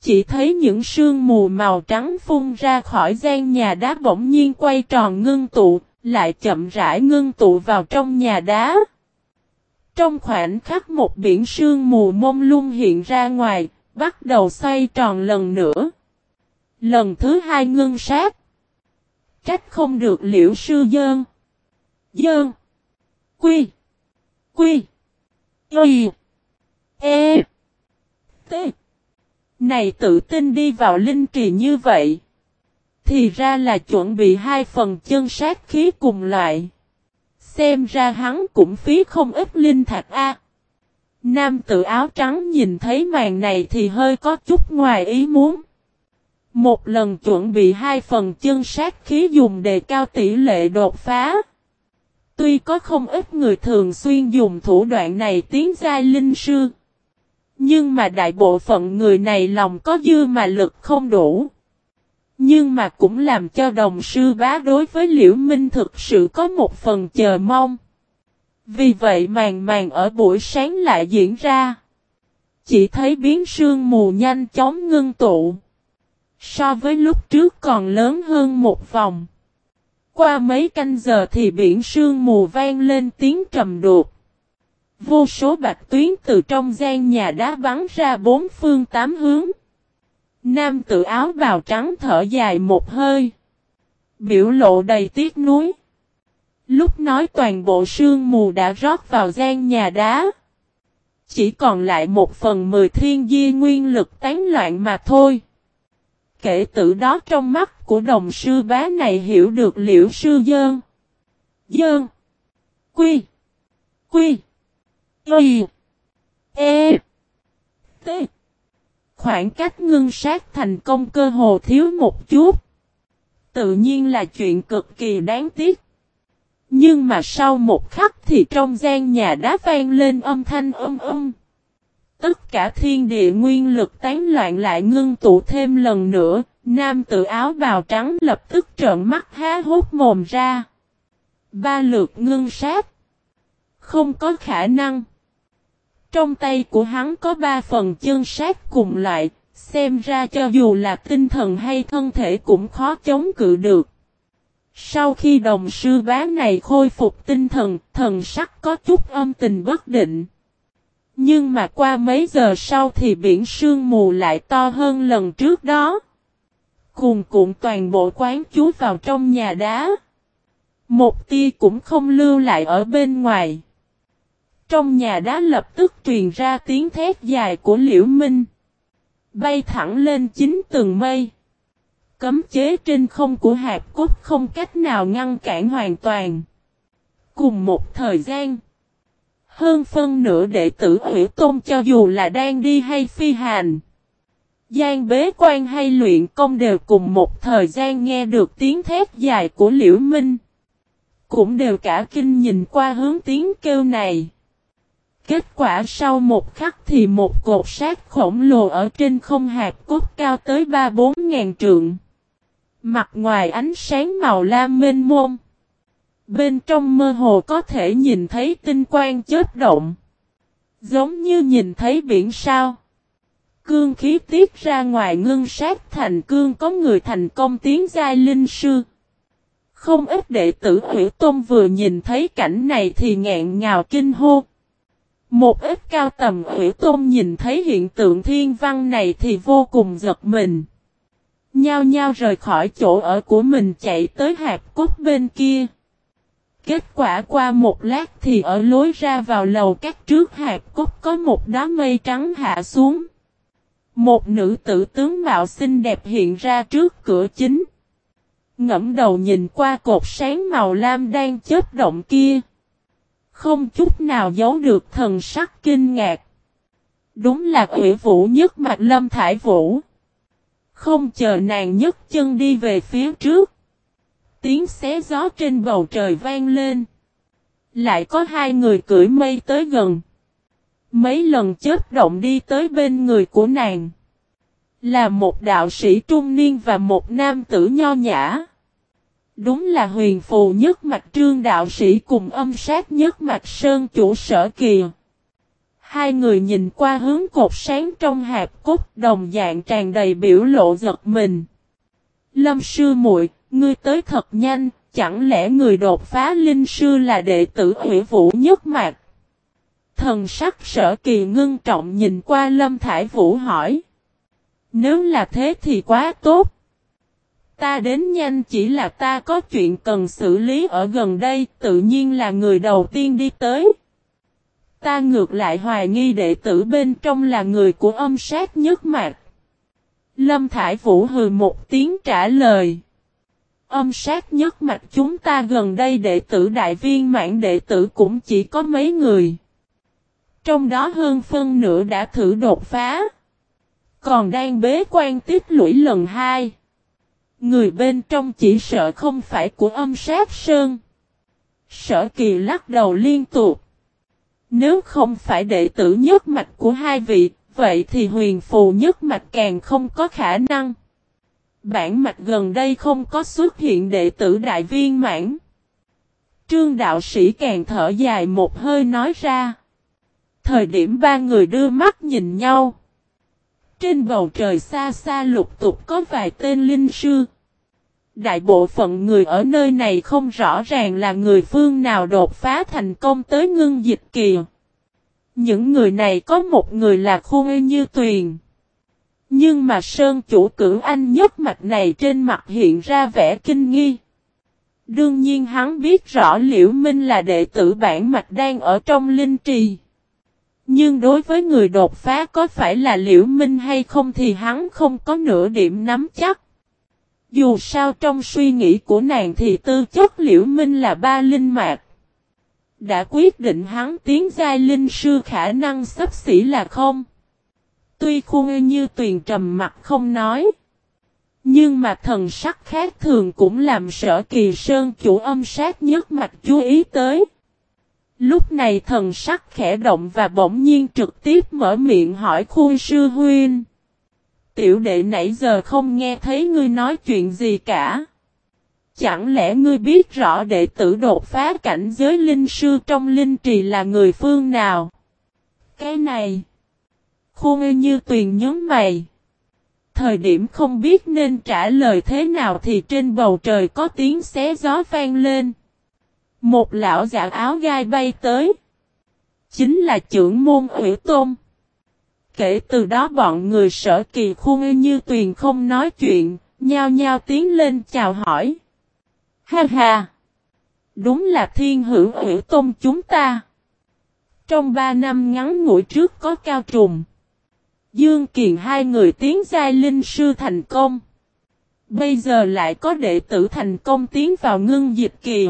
chỉ thấy những sương mù màu trắng phun ra khỏi gian nhà đá bỗng nhiên quay tròn ngưng tụ, lại chậm rãi ngưng tụ vào trong nhà đá. Trong khoảnh khắc một biển sương mù mông lung hiện ra ngoài, bắt đầu xoay tròn lần nữa. Lần thứ hai ngưng sát. Trách không được Liễu sư dơn. Dơn. Quy. Quy. Y. E. T. Này tự tin đi vào linh trì như vậy. Thì ra là chuẩn bị 2 phần chân sát khí cùng loại. Xem ra hắn cũng phí không ít linh thạch a. Nam tử áo trắng nhìn thấy màn này thì hơi có chút ngoài ý muốn. Một lần chuẩn bị 2 phần chân sát khí dùng đề cao tỷ lệ đột phá. Tuy có không ít người thường xuyên dùng thủ đoạn này tiến giai linh sư. Nhưng mà đại bộ phận người này lòng có dư mà lực không đủ. Nhưng mà cũng làm cho đồng sư bá đối với Liễu Minh thực sự có một phần chờ mong. Vì vậy màn ở buổi sáng lại diễn ra. Chỉ thấy biến sương mù nhanh chóng ngưng tụ. So với lúc trước còn lớn hơn một vòng. Qua mấy canh giờ thì biển sương mù vang lên tiếng trầm đục. Vô số bạch tuyến từ trong gian nhà đá bắn ra 4 phương 8 hướng. Nam tử áo bào trắng thở dài một hơi. Biểu lộ đầy tiếc nuối. Lúc nói toàn bộ sương mù đã rót vào gian nhà đá. Chỉ còn lại 1/10 thiên di nguyên lực tán loạn mà thôi. Kể từ đó trong mắt của đồng sư bá này hiểu được Liễu sư dơn. Dơn. Quy. Quy. Y. E. T. Khoảng cách ngưng sát thành công cơ hồ thiếu một chút. Tự nhiên là chuyện cực kỳ đáng tiếc. Nhưng mà sau một khắc thì trong gian nhà đá vang lên âm thanh Tất cả thiên địa nguyên lực tán loạn lại ngưng tụ thêm lần nữa. Nam tử áo bào trắng lập tức trợn mắt há hốt mồm ra. 3 lượt ngưng sát. Không có khả năng. Trong tay của hắn có 3 phần chân sát cùng loại, xem ra cho dù là tinh thần hay thân thể cũng khó chống cự được. Sau khi đồng sư bá này khôi phục tinh thần, thần sắc có chút âm tình bất định. Nhưng mà qua mấy giờ sau thì biển sương mù lại to hơn lần trước đó. Cuồn cuộn toàn bộ quán trú vào trong nhà đá. Một tia cũng không lưu lại ở bên ngoài. Trong nhà đá lập tức truyền ra tiếng thét dài của Liễu Minh. Bay thẳng lên 9 tầng mây. Cấm chế trên không của hạt cốt không cách nào ngăn cản hoàn toàn. Cùng một thời gian. Hơn phân nửa đệ tử Hủy Tôn cho dù là đang đi hay phi hành. Gian bế quan hay luyện công đều cùng một thời gian nghe được tiếng thét dài của Liễu Minh. Cũng đều cả kinh nhìn qua hướng tiếng kêu này. Kết quả sau một khắc thì một cột sát khổng lồ ở trên không hạt cốt cao tới 3-4 ngàn trượng. Mặt ngoài ánh sáng màu lam mênh mông. Bên trong mơ hồ có thể nhìn thấy tinh quang chớp động. Giống như nhìn thấy biển sao. Cương khí tiết ra ngoài ngưng sát thành cương có người thành công tiến giai linh sư. Không ít đệ tử Hủy Tôn vừa nhìn thấy cảnh này thì nghẹn ngào kinh hô. Một ít cao tầm Hủy Tôn nhìn thấy hiện tượng thiên văn này thì vô cùng giật mình. Nhao nhao rời khỏi chỗ ở của mình chạy tới hạp cốt bên kia. Kết quả qua một lát thì ở lối ra vào lầu các trước hạp cốt có một đám mây trắng hạ xuống. Một nữ tử tướng mạo xinh đẹp hiện ra trước cửa chính. Ngẫm đầu nhìn qua cột sáng màu lam đang chớp động kia. Không chút nào giấu được thần sắc kinh ngạc. Đúng là Ủy Vũ Nhất Mạch Lâm Thải Vũ. Không chờ nàng nhấc chân đi về phía trước. Tiếng xé gió trên bầu trời vang lên. Lại có 2 người cưỡi mây tới gần. Mấy lần chớp động đi tới bên người của nàng. Là một đạo sĩ trung niên và một nam tử nho nhã. Đúng là Huyền Phù Nhất Mạch Trương đạo sĩ cùng Âm Sát Nhất Mạch Sơn chủ Sở Kỳ. Hai người nhìn qua hướng cột sáng trong hạp cốt, đồng dạng tràn đầy biểu lộ giật mình. Lâm sư muội, ngươi tới thật nhanh, chẳng lẽ người đột phá linh sư là đệ tử Hủy Vũ Nhất Mạc? Thần sắc Sở Kỳ ngưng trọng nhìn qua Lâm Thải Vũ hỏi. Nếu là thế thì quá tốt. Ta đến nhanh, chỉ là ta có chuyện cần xử lý ở gần đây, tự nhiên là người đầu tiên đi tới. Ta ngược lại hoài nghi đệ tử bên trong là người của Âm Sát Nhất Mạc. Lâm Thải Vũ hừ một tiếng trả lời. Âm Sát Nhất Mạc chúng ta gần đây đệ tử đại viên mãn đệ tử cũng chỉ có mấy người. Trong đó hơn phân nửa đã thử đột phá. Còn đang bế quan tích lũy lần 2. Người bên trong chỉ sợ không phải của Âm Sát Sơn. Sở Kỳ lắc đầu liên tục. Nếu không phải đệ tử nhất mạch của hai vị, vậy thì huyền phù nhất mạch càng không có khả năng. Bản mạch gần đây không có xuất hiện đệ tử đại viên mãn. Trương đạo sĩ càng thở dài một hơi nói ra. Thời điểm ba người đưa mắt nhìn nhau. Trên bầu trời xa xa lục tục có vài tên linh sư. Đại bộ phận người ở nơi này không rõ ràng là người phương nào đột phá thành công tới ngưng dịch kỳ. Những người này có một người là Khuê Như Tuyền. Nhưng mà Sơn chủ Cửu Anh Nhất Mạch này trên mặt hiện ra vẻ kinh nghi. Đương nhiên hắn biết rõ Liễu Minh là đệ tử bản mạch đang ở trong linh trì. Nhưng đối với người đột phá có phải là Liễu Minh hay không thì hắn không có nửa điểm nắm chắc. Dù sao trong suy nghĩ của nàng thì tư chất Liễu Minh là ba linh mạch. Đã quyết định hắn tiến giai linh sư khả năng xấp xỉ là không. Tuy Khuê Như Tuyền trầm mặt không nói. Nhưng mà thần sắc khác thường cũng làm Sở Kỳ Sơn chủ Âm Sát Nhất Mạch chú ý tới. Lúc này thần sắc khẽ động và bỗng nhiên trực tiếp mở miệng hỏi Khuê sư huynh. Tiểu đệ nãy giờ không nghe thấy ngươi nói chuyện gì cả. Chẳng lẽ ngươi biết rõ đệ tử đột phá cảnh giới linh sư trong linh trì là người phương nào? Cái này. Khuê Như Tuyền nhớ mày. Thời điểm không biết nên trả lời thế nào thì trên bầu trời có tiếng xé gió vang lên. Một lão giả áo gai bay tới. Chính là trưởng môn Hủy Tôn. Kể từ đó bọn người Sở Kỳ Khuê Như Tuyền không nói chuyện, nhao nhao tiến lên chào hỏi. Ha ha! Đúng là thiên hữu Hủy Tôn chúng ta. Trong 3 năm ngắn ngủi trước có Cao Trùng, Dương Kiền hai người tiến giai linh sư thành công. Bây giờ lại có đệ tử thành công tiến vào ngưng dịch kỳ.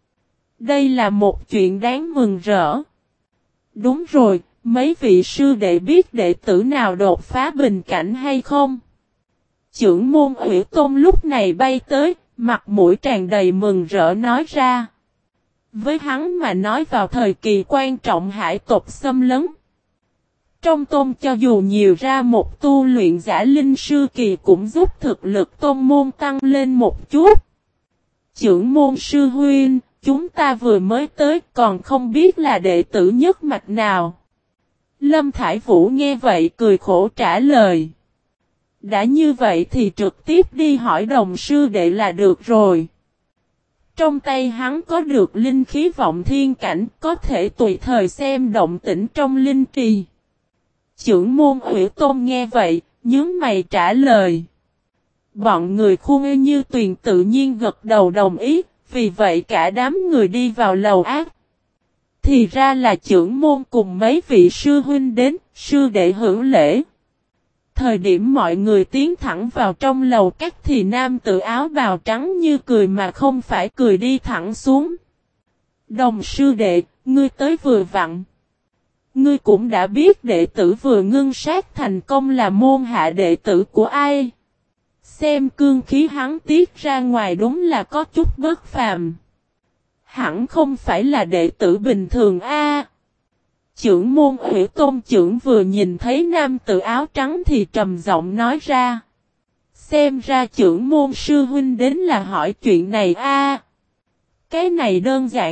Đây là một chuyện đáng mừng rỡ. Đúng rồi, mấy vị sư đệ biết đệ tử nào đột phá bình cảnh hay không? Trưởng môn Hủy Tôn lúc này bay tới, mặt mũi tràn đầy mừng rỡ nói ra. Với hắn mà nói vào thời kỳ quan trọng hải tộc xâm lấn. Trong tôn cho dù nhiều ra một tu luyện giả linh sư kỳ cũng giúp thực lực tôn môn tăng lên một chút. Trưởng môn sư huynh, chúng ta vừa mới tới còn không biết là đệ tử nhất mạch nào. Lâm Thải Vũ nghe vậy cười khổ trả lời. Đã như vậy thì trực tiếp đi hỏi đồng sư đệ là được rồi. Trong tay hắn có được linh khí vọng thiên cảnh, có thể tùy thời xem động tĩnh trong linh trì. Trưởng môn Hủy Tôn nghe vậy, nhướng mày trả lời. Bọn người Khuê Như Tuyền tự nhiên gật đầu đồng ý, vì vậy cả đám người đi vào lầu ác. Thì ra là trưởng môn cùng mấy vị sư huynh đến, sư đệ hưởng lễ. Thời điểm mọi người tiến thẳng vào trong lầu các thì nam tử áo bào trắng như cười mà không phải cười đi thẳng xuống. Đồng sư đệ, ngươi tới vừa vặn. Ngươi cũng đã biết đệ tử vừa ngưng sát thành công là môn hạ đệ tử của ai. Xem cương khí hắn tiết ra ngoài đúng là có chút bất phàm. Hẳn không phải là đệ tử bình thường a. Trưởng môn Hủy Tôn trưởng vừa nhìn thấy nam tử áo trắng thì trầm giọng nói ra. Xem ra trưởng môn sư huynh đến là hỏi chuyện này a. Cái này đơn giản,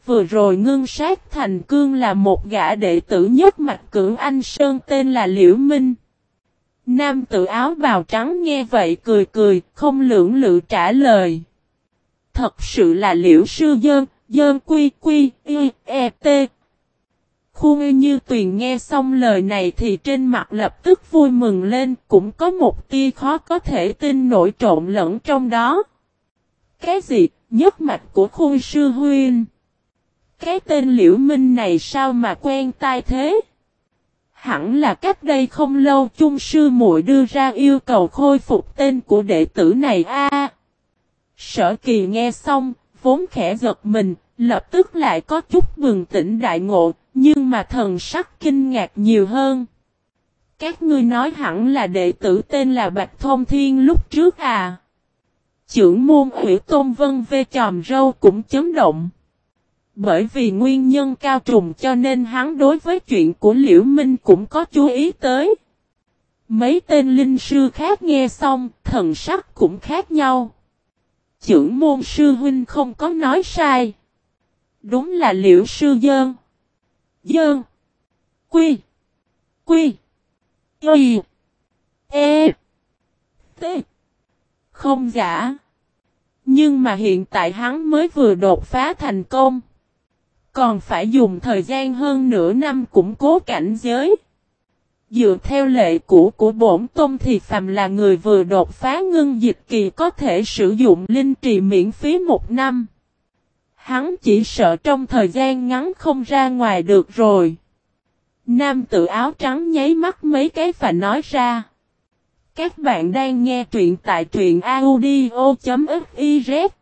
vừa rồi ngưng sát thành cương là một gã đệ tử nhất mạch Cửu Anh Sơn tên là Liễu Minh. Nam tử áo bào trắng nghe vậy cười cười, không lưỡng lự trả lời. Thật sự là Liễu sư dơn, dơn quy quy, y, e, t. Khuôn Như Tuyền nghe xong lời này thì trên mặt lập tức vui mừng lên, cũng có một tia khó có thể tin nổi trộn lẫn trong đó. Cái gì, nhất mạch của Khuôn sư huynh? Cái tên Liễu Minh này sao mà quen tai thế? Hẳn là cách đây không lâu chung sư muội đưa ra yêu cầu khôi phục tên của đệ tử này a. Sở Kỳ nghe xong, vốn khẽ giật mình, lập tức lại có chút bừng tỉnh đại ngộ, nhưng mà thần sắc kinh ngạc nhiều hơn. Các ngươi nói hẳn là đệ tử tên là Bạch Thông Thiên lúc trước à? Chưởng môn Ủy Tôn Vân vê chòm râu cũng chấn động. Bởi vì nguyên nhân cao trùng cho nên hắn đối với chuyện của Liễu Minh cũng có chú ý tới. Mấy tên linh sư khác nghe xong, thần sắc cũng khác nhau. Chưởng môn sư huynh không có nói sai. Đúng là Liễu sư dơn. Dơn. Quy. Quy. Y. E. T. Không giả. Nhưng mà hiện tại hắn mới vừa đột phá thành công. Còn phải dùng thời gian hơn nửa năm củng cố cảnh giới. Dựa theo lệ cũ của bổn tôn thì phàm là người vừa đột phá ngưng dịch kỳ có thể sử dụng linh trì miễn phí 1 năm. Hắn chỉ sợ trong thời gian ngắn không ra ngoài được rồi. Nam tử áo trắng nháy mắt mấy cái và nói ra. Các bạn đang nghe truyện tại truyện audio.fiz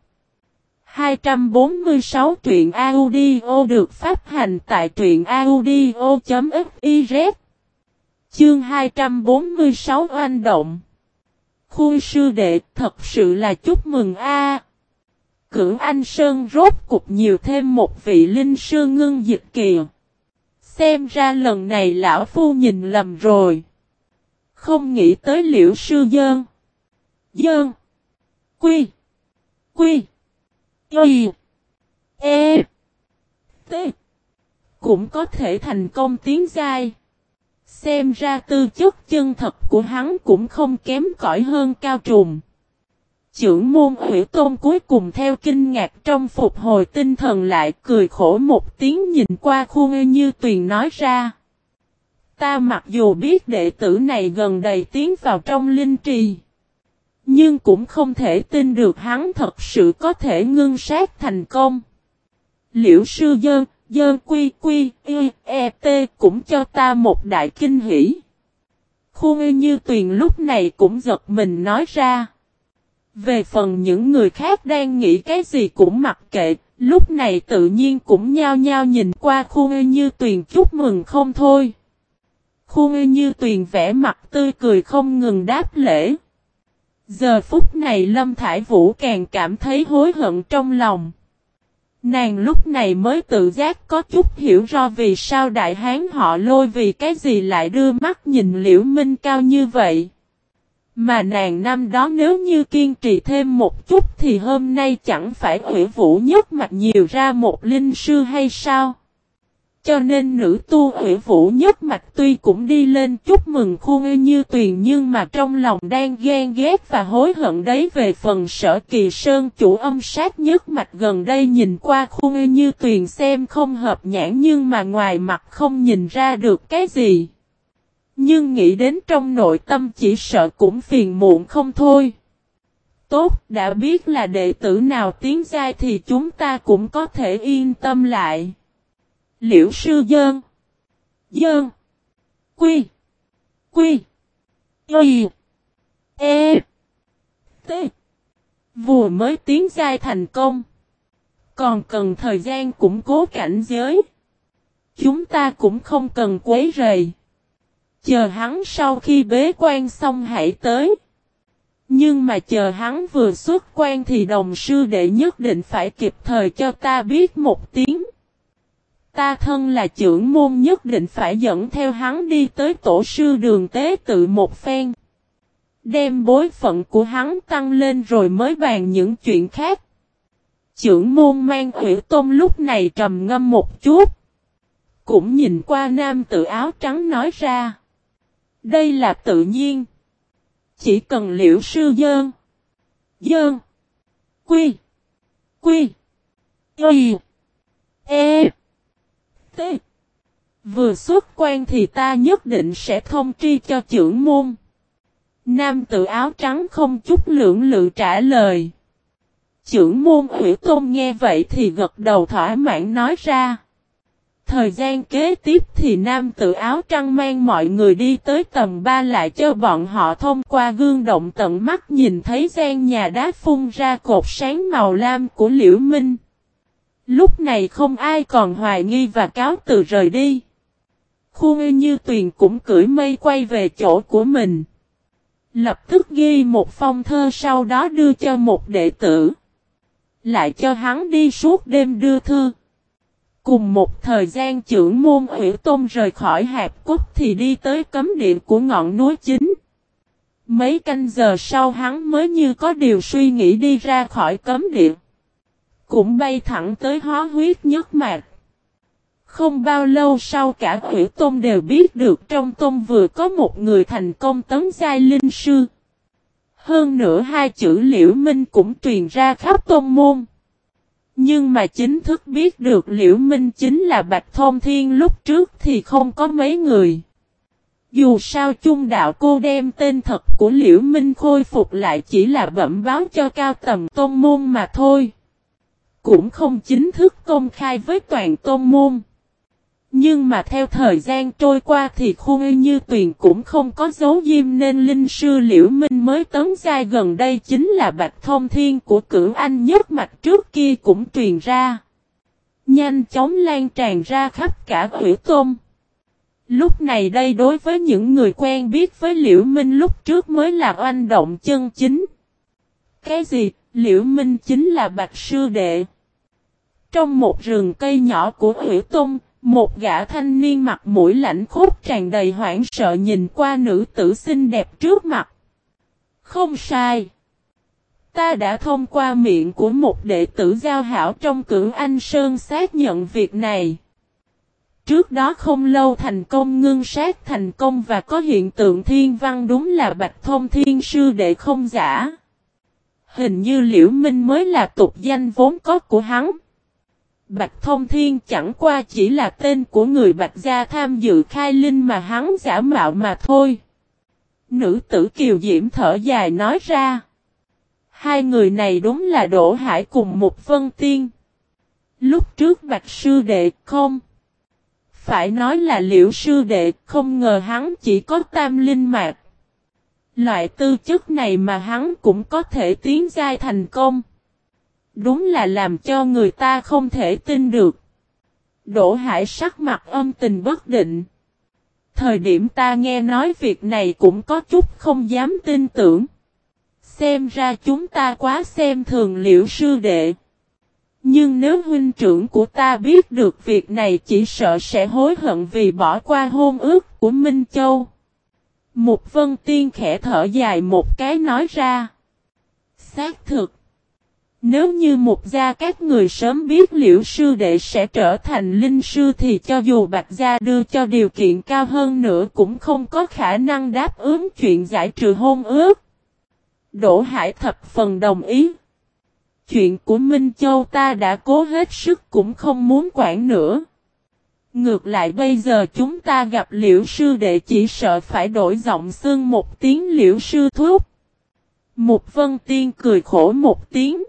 246 truyện audio được phát hành tại truyện audio.fiz. Chương 246 oanh động. Khuôn sư đệ thật sự là chúc mừng a. Cửu Anh Sơn rốt cục nhiều thêm một vị linh sư ngưng dịch kỳ. Xem ra lần này lão phu nhìn lầm rồi. Không nghĩ tới Liễu sư dơn. Dơn. Quy. Quy. Y. E. T. Cũng có thể thành công tiến giai. Xem ra tư chất chân thật của hắn cũng không kém cỏi hơn Cao Trùng. Chưởng môn Ủy Tôn cuối cùng theo kinh ngạc trong phục hồi tinh thần lại cười khổ một tiếng nhìn qua Khuôn Như Tuyền nói ra. Ta mặc dù biết đệ tử này gần đầy tiến vào trong linh trì. Nhưng cũng không thể tin được hắn thật sự có thể ngưng sát thành công. Liễu sư dơn, dơn quy quy, y, e, t cũng cho ta một đại kinh hỷ. Khuôn Như Tuyền lúc này cũng giật mình nói ra. Về phần những người khác đang nghĩ cái gì cũng mặc kệ, lúc này tự nhiên cũng nhao nhao nhìn qua Khuôn Như Tuyền chúc mừng không thôi. Khuôn Như Tuyền vẽ mặt tươi cười không ngừng đáp lễ. Giờ phút này Lâm Thải Vũ càng cảm thấy hối hận trong lòng. Nàng lúc này mới tự giác có chút hiểu rõ vì sao đại hán họ Lôi vì cái gì lại đưa mắt nhìn Liễu Minh cao như vậy. Mà nàng năm đó nếu như kiên trì thêm một chút thì hôm nay chẳng phải Ủy Vũ nhất mạch nhiều ra một linh sư hay sao? Cho nên nữ tu Ủy Vũ nhất mạch tuy cũng đi lên chúc mừng Khuôn Như Tuyền nhưng mà trong lòng đang ghen ghét và hối hận đấy. Về phần Sở Kỳ Sơn chủ âm sát nhất mạch gần đây nhìn qua Khuôn Như Tuyền xem không hợp nhãn nhưng mà ngoài mặt không nhìn ra được cái gì. Nhưng nghĩ đến trong nội tâm chỉ sợ cũng phiền muộn không thôi. Tốt, đã biết là đệ tử nào tiến giai thì chúng ta cũng có thể yên tâm lại. Liễu sư dơn. Dơn. Quy. Quy. Y. E. T. Vừa mới tiến giai thành công. Còn cần thời gian củng cố cảnh giới. Chúng ta cũng không cần quấy rầy. Chờ hắn sau khi bế quan xong hãy tới. Nhưng mà chờ hắn vừa xuất quan thì đồng sư đệ nhất định phải kịp thời cho ta biết một tiếng. Ta thân là trưởng môn nhất định phải dẫn theo hắn đi tới tổ sư Đường tế tự một phen. Đem bối phận của hắn tăng lên rồi mới bàn những chuyện khác. Chưởng môn mang Hủy Tôn lúc này trầm ngâm một chút. Cũng nhìn qua nam tử áo trắng nói ra. Đây là tự nhiên. Chỉ cần Liễu sư dơn. Dơn. Quy. Quy. Y. E. T. Vừa xuất quan thì ta nhất định sẽ thông tri cho chưởng môn. Nam tử áo trắng không chút lưỡng lự trả lời. Chưởng môn Hủy Tôn nghe vậy thì gật đầu thỏa mãn nói ra. Thời gian kế tiếp thì nam tử áo trắng mang mọi người đi tới tầng 3 lại cho bọn họ thông qua gương động tận mắt nhìn thấy gian nhà đá phun ra cột sáng màu lam của Liễu Minh. Lúc này không ai còn hoài nghi và cáo từ rời đi. Khuê Như Tuyền cũng cưỡi mây quay về chỗ của mình. Lập tức ghi một phong thơ sau đó đưa cho một đệ tử. Lại cho hắn đi suốt đêm đưa thư. Cùng một thời gian chưởng môn Hủy Tôn rời khỏi Hạp Cốc thì đi tới cấm địa của ngọn núi chính. Mấy canh giờ sau hắn mới như có điều suy nghĩ đi ra khỏi cấm địa. Cũng bay thẳng tới Hóa Huyết Nhất Mạc. Không bao lâu sau cả Hủy Tôn đều biết được trong tôn vừa có một người thành công tấn giai linh sư. Hơn nữa hai chữ Liễu Minh cũng truyền ra khắp tôn môn. Nhưng mà chính thức biết được Liễu Minh chính là Bạch Thông Thiên lúc trước thì không có mấy người. Dù sao chung đạo cô đem tên thật của Liễu Minh khôi phục lại chỉ là bẩm báo cho cao tầng tôn môn mà thôi. Cũng không chính thức công khai với toàn tôn môn. Nhưng mà theo thời gian trôi qua thì Khuê Như Tuyền cũng không có dấu diêm nên linh sư Liễu Minh mới tấn giai gần đây chính là Bạch Thông Thiên của Cửu Anh Nhất Mạch trước kia cũng truyền ra. Nhanh chóng lan tràn ra khắp cả Hủy Tôn. Lúc này đây đối với những người quen biết với Liễu Minh lúc trước mới là oanh động chân chính. Cái gì? Liễu Minh chính là Bạch sư đệ. Trong một rừng cây nhỏ của Hủy Tôn, một gã thanh niên mặt mũi lãnh khốc tràn đầy hoảng sợ nhìn qua nữ tử xinh đẹp trước mặt. Không sai. Ta đã thông qua miệng của một đệ tử giao hảo trong Cửu Anh Sơn xác nhận việc này. Trước đó không lâu thành công ngưng sát thành công và có hiện tượng thiên văn đúng là Bạch Thông Thiên sư đệ không giả. Hình như Liễu Minh mới là tục danh vốn có của hắn. Bạch Thông Thiên chẳng qua chỉ là tên của người Bạch gia tham dự khai linh mà hắn giả mạo mà thôi. Nữ tử Kiều Diễm thở dài nói ra. Hai người này đúng là Đỗ Hải cùng một Vân Tiên. Lúc trước Bạch sư đệ không. Phải nói là Liễu sư đệ, không ngờ hắn chỉ có tam linh mạc. Loại tư chất này mà hắn cũng có thể tiến giai thành công. Đúng là làm cho người ta không thể tin được. Đỗ Hải sắc mặt âm tình bất định. Thời điểm ta nghe nói việc này cũng có chút không dám tin tưởng. Xem ra chúng ta quá xem thường Liễu sư đệ. Nhưng nếu huynh trưởng của ta biết được việc này chỉ sợ sẽ hối hận vì bỏ qua hôn ước của Minh Châu. Mục Vân Tiên khẽ thở dài một cái nói ra. Xác thực. Nếu như một gia các người sớm biết Liễu sư đệ sẽ trở thành linh sư thì cho dù Bạch gia đưa cho điều kiện cao hơn nữa cũng không có khả năng đáp ứng chuyện giải trừ hôn ước. Đỗ Hải thập phần đồng ý. Chuyện của Minh Châu ta đã cố hết sức cũng không muốn quản nữa. Ngược lại bây giờ chúng ta gặp Liễu sư đệ chỉ sợ phải đổi giọng xưng một tiếng Liễu sư thúc. Mục Vân Tiên cười khổ một tiếng.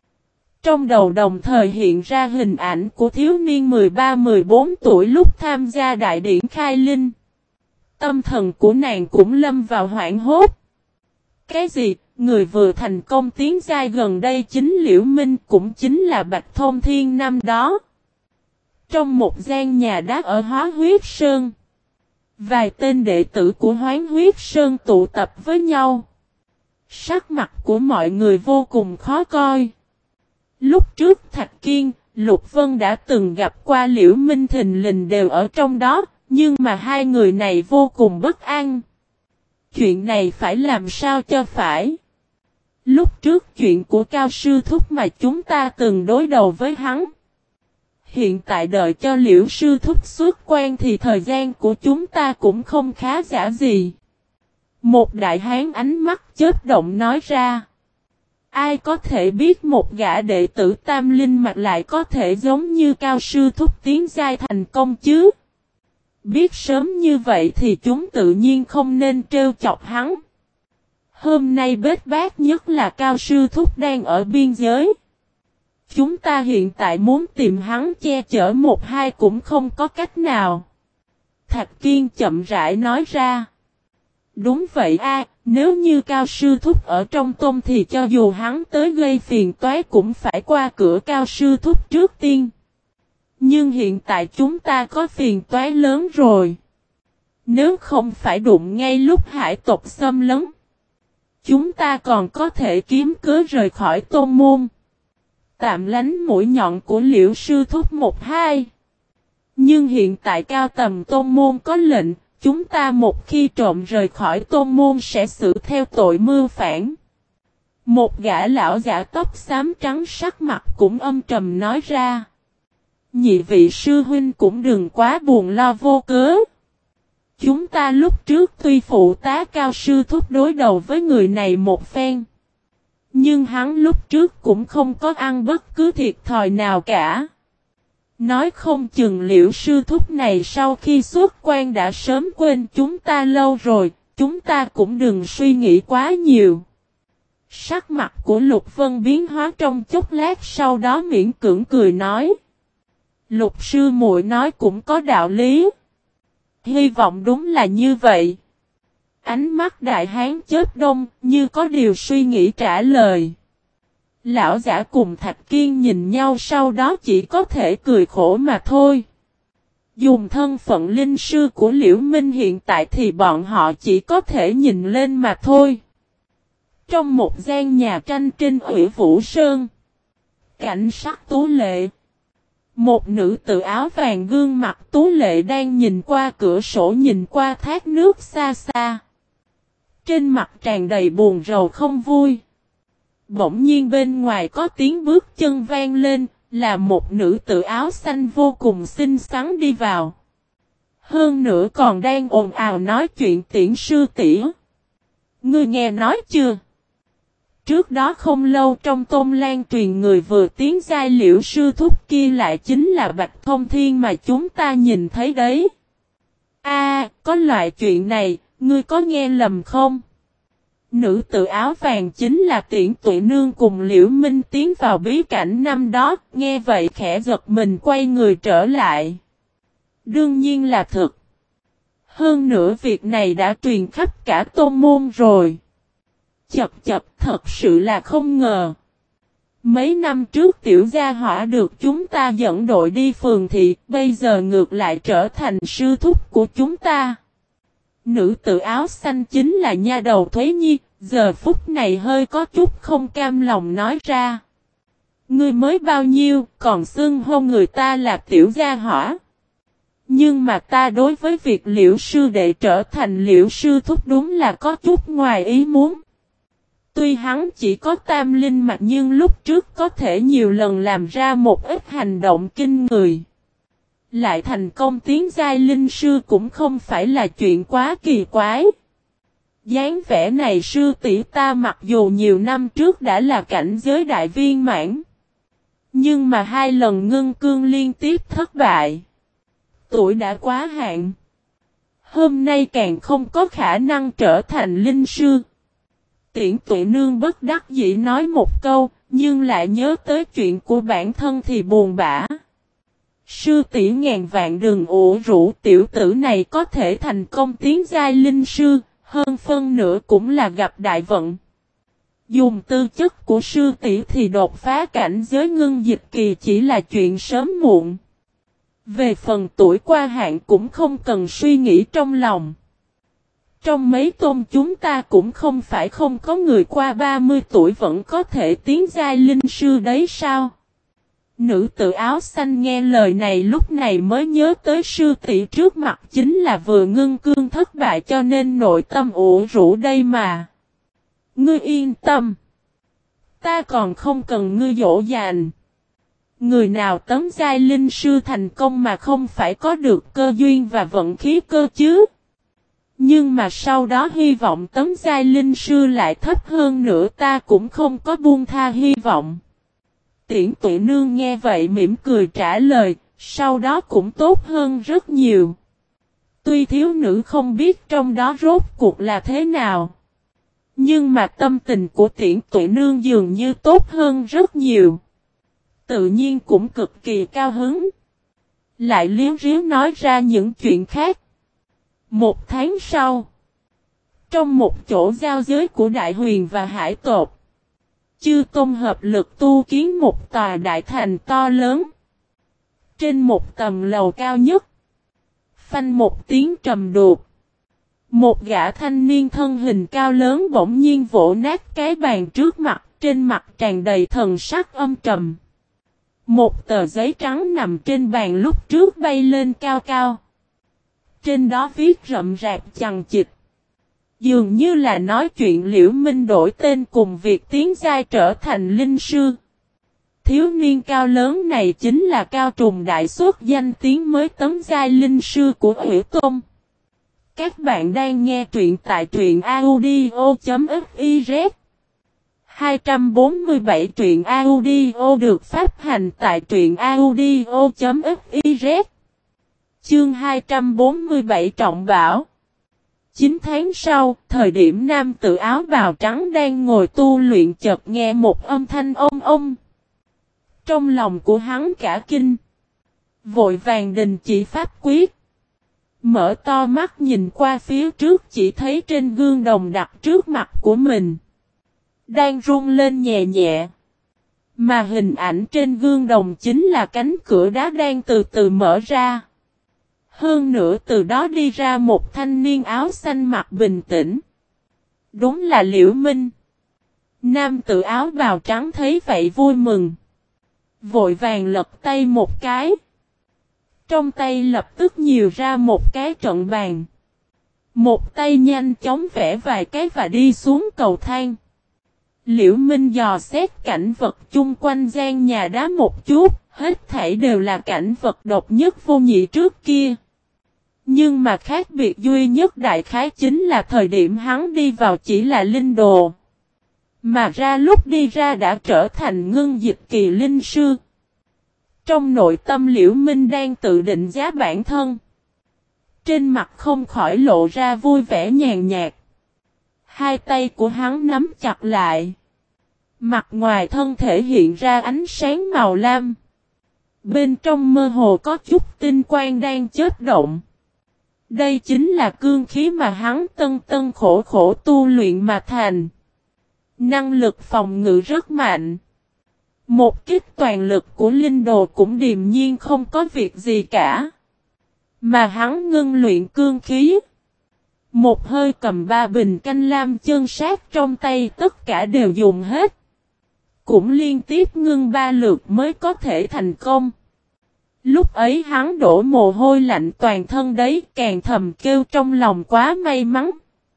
Trong đầu đồng thời hiện ra hình ảnh của thiếu niên 13-14 tuổi lúc tham gia đại điển khai linh. Tâm thần của nàng cũng lâm vào hoảng hốt. Cái gì? Người vừa thành công tiến giai gần đây chính Liễu Minh cũng chính là Bạch Thông Thiên năm đó. Trong một gian nhà đá ở Hóa Huyết Sơn. Vài tên đệ tử của Hoán Huyết Sơn tụ tập với nhau. Sắc mặt của mọi người vô cùng khó coi. Lúc trước Thạch Kiên, Lục Vân đã từng gặp qua Liễu Minh thình lình đều ở trong đó, nhưng mà hai người này vô cùng bất an. Chuyện này phải làm sao cho phải? Lúc trước chuyện của Cao Sư Thúc mà chúng ta từng đối đầu với hắn. Hiện tại đợi cho Liễu Sư Thúc xuất quan thì thời gian của chúng ta cũng không khá giả gì. Một đại hán ánh mắt chớp động nói ra. Ai có thể biết một gã đệ tử Tam Linh Mạch lại có thể giống như Cao Sư Thúc tiến giai thành công chứ? Biết sớm như vậy thì chúng tự nhiên không nên trêu chọc hắn. Hôm nay bết bát nhất là Cao Sư Thúc đang ở biên giới. Chúng ta hiện tại muốn tìm hắn che chở một hai cũng không có cách nào. Thạch Kiên chậm rãi nói ra. Đúng vậy a, nếu như Cao Sư Thúc ở trong tôm thì cho dù hắn tới gây phiền toái cũng phải qua cửa Cao Sư Thúc trước tiên. Nhưng hiện tại chúng ta có phiền toái lớn rồi. Nếu không phải đụng ngay lúc hải tộc xâm lấn, chúng ta còn có thể kiếm cớ rời khỏi tôn môn. Tạm lánh mũi nhọn của Liễu Sư Thúc một hai. Nhưng hiện tại cao tầm tôn môn có lệnh, chúng ta một khi trộm rời khỏi tôn môn sẽ xử theo tội mưu phản. Một gã lão giả tóc xám trắng sắc mặt cũng âm trầm nói ra. Nhị vị sư huynh cũng đừng quá buồn lo vô cớ. Chúng ta lúc trước tuy phụ tá Cao Sư Thúc đối đầu với người này một phen. Nhưng hắn lúc trước cũng không có ăn bất cứ thiệt thòi nào cả. Nói không chừng Liễu Sư Thúc này sau khi xuất quan đã sớm quên chúng ta lâu rồi, chúng ta cũng đừng suy nghĩ quá nhiều. Sắc mặt của Lục Vân biến hóa trong chốc lát sau đó miễn cưỡng cười nói. Lục sư muội nói cũng có đạo lý. Hy vọng đúng là như vậy. Ánh mắt đại hán chớp đông như có điều suy nghĩ trả lời. Lão giả cùng Thạch Kiên nhìn nhau sau đó chỉ có thể cười khổ mà thôi. Dùng thân phận linh sư của Liễu Minh hiện tại thì bọn họ chỉ có thể nhìn lên mà thôi. Trong một gian nhà tranh trên Ủy Vũ Sơn. Cảnh sắc tú lệ. Một nữ tử áo vàng gương mặt tú lệ đang nhìn qua cửa sổ nhìn qua thác nước xa xa. Trên mặt tràn đầy buồn rầu không vui. Bỗng nhiên bên ngoài có tiếng bước chân vang lên, là một nữ tử áo xanh vô cùng xinh xắn đi vào. Hơn nữa còn đang ồn ào nói chuyện tiễn sư tỷ. Ngươi nghe nói chưa? Trước đó không lâu trong Tôn Lan truyền người vừa tiến giai Liễu Sư Thúc kia lại chính là Bạch Thông Thiên mà chúng ta nhìn thấy đấy. Có loại chuyện này, ngươi có nghe lầm không? Nữ tử áo vàng chính là Tiễn Tuệ Nương cùng Liễu Minh tiến vào bí cảnh năm đó, nghe vậy khẽ giật mình quay người trở lại. Đương nhiên là thật. Hơn nữa việc này đã truyền khắp cả tôn môn rồi. Chập thật sự là không ngờ. Mấy năm trước tiểu gia hỏa được chúng ta dẫn đội đi phường thị, bây giờ ngược lại trở thành sư thúc của chúng ta. Nữ tử áo xanh chính là nha đầu Thuế Nhi, giờ phút này hơi có chút không cam lòng nói ra. Ngươi mới bao nhiêu, còn xưng hô người ta là tiểu gia hỏa. Nhưng mà ta đối với việc Liễu sư đệ trở thành Liễu sư thúc đúng là có chút ngoài ý muốn. Tuy hắn chỉ có tam linh mạch nhưng lúc trước có thể nhiều lần làm ra một ít hành động kinh người. Lại thành công tiến giai linh sư cũng không phải là chuyện quá kỳ quái. Dáng vẻ này sư tỷ ta mặc dù nhiều năm trước đã là cảnh giới đại viên mãn. Nhưng mà 2 lần ngưng cương liên tiếp thất bại. Tuổi đã quá hạn. Hôm nay càng không có khả năng trở thành linh sư. Tiễn Tuệ Nương bất đắc dĩ nói một câu, nhưng lại nhớ tới chuyện của bản thân thì buồn bã. Sư tỷ ngàn vạn đừng ủ rũ, tiểu tử này có thể thành công tiến giai linh sư, hơn phân nữa cũng là gặp đại vận. Dùng tư chất của sư tỷ thì đột phá cảnh giới ngưng dịch kỳ chỉ là chuyện sớm muộn. Về phần tuổi qua hạn cũng không cần suy nghĩ trong lòng. Trong mấy tôn chúng ta cũng không phải không có người qua 30 tuổi vẫn có thể tiến giai linh sư đấy sao? Nữ tử áo xanh nghe lời này lúc này mới nhớ tới sư tỷ trước mặt chính là vừa ngưng cương thất bại cho nên nội tâm ủ rũ đây mà. Ngươi yên tâm. Ta còn không cần ngươi dỗ dành. Người nào tấn giai linh sư thành công mà không phải có được cơ duyên và vận khí cơ chứ? Nhưng mà sau đó hy vọng tấn giai linh sư lại thấp hơn nữa, ta cũng không có buông tha hy vọng. Tiễn Tuệ Nương nghe vậy mỉm cười trả lời, sau đó cũng tốt hơn rất nhiều. Tuy thiếu nữ không biết trong đó rốt cuộc là thế nào, nhưng mà tâm tình của Tiễn Tuệ Nương dường như tốt hơn rất nhiều. Tự nhiên cũng cực kỳ cao hứng. Lại liếu riếu nói ra những chuyện khác. 1 tháng sau, trong một chỗ giao giới của Đại Huyền và Hải Tộc, Chư Tôn hợp lực tu kiến một tòa đại thành to lớn. Trên một tầng lầu cao nhất, phanh một tiếng trầm đục, một gã thanh niên thân hình cao lớn bỗng nhiên vỗ nát cái bàn trước mặt, trên mặt tràn đầy thần sắc âm trầm. Một tờ giấy trắng nằm trên bàn lúc trước bay lên cao cao. Trên đó viết rậm rạp chằng chịt. Dường như là nói chuyện Liễu Minh đổi tên cùng việc tiến giai trở thành linh sư. Thiếu niên cao lớn này chính là Cao Trùng đại xuất danh tiếng mới tấn giai linh sư của Hủy Tôn. Các bạn đang nghe truyện tại truyện audio.fiz. 247 truyện audio được phát hành tại truyện audio.fiz. Chương 247 Trọng Bảo. 9 tháng sau, thời điểm nam tử áo bào trắng đang ngồi tu luyện chợt nghe một âm thanh ông ông. Trong lòng của hắn cả kinh. Vội vàng đình chỉ pháp quyết. Mở to mắt nhìn qua phía trước chỉ thấy trên gương đồng đặt trước mặt của mình đang rung lên nhẹ nhẹ. Mà hình ảnh trên gương đồng chính là cánh cửa đá đang từ từ mở ra. Hơn nữa từ đó đi ra một thanh niên áo xanh mặt bình tĩnh. Đúng là Liễu Minh. Nam tử áo bào trắng thấy vậy vui mừng. Vội vàng lật tay một cái. Trong tay lập tức nhiều ra một cái trận bàn. Một tay nhanh chóng vẽ vài cái và đi xuống cầu thang. Liễu Minh dò xét cảnh vật chung quanh gian nhà đá một chút, hết thảy đều là cảnh vật độc nhất vô nhị trước kia. Nhưng mà khác biệt duy nhất đại khái chính là thời điểm hắn đi vào chỉ là linh đồ. Mà ra lúc đi ra đã trở thành ngưng dịch kỳ linh sư. Trong nội tâm Liễu Minh đang tự định giá bản thân. Trên mặt không khỏi lộ ra vui vẻ nhàn nhạt. Hai tay của hắn nắm chặt lại. Mặt ngoài thân thể hiện ra ánh sáng màu lam. Bên trong mơ hồ có chút tinh quang đang chớp động. Đây chính là cương khí mà hắn tân tân khổ khổ tu luyện mà thành. Năng lực phòng ngự rất mạnh. Một kích toàn lực của linh đồ cũng điềm nhiên không có việc gì cả. Mà hắn ngưng luyện cương khí. Một hơi cầm 3 bình canh lam chân sát trong tay tất cả đều dùng hết. Cũng liên tiếp ngưng 3 lượt mới có thể thành công. Lúc ấy hắn đổ mồ hôi lạnh toàn thân đấy, càng thầm kêu trong lòng quá may mắn.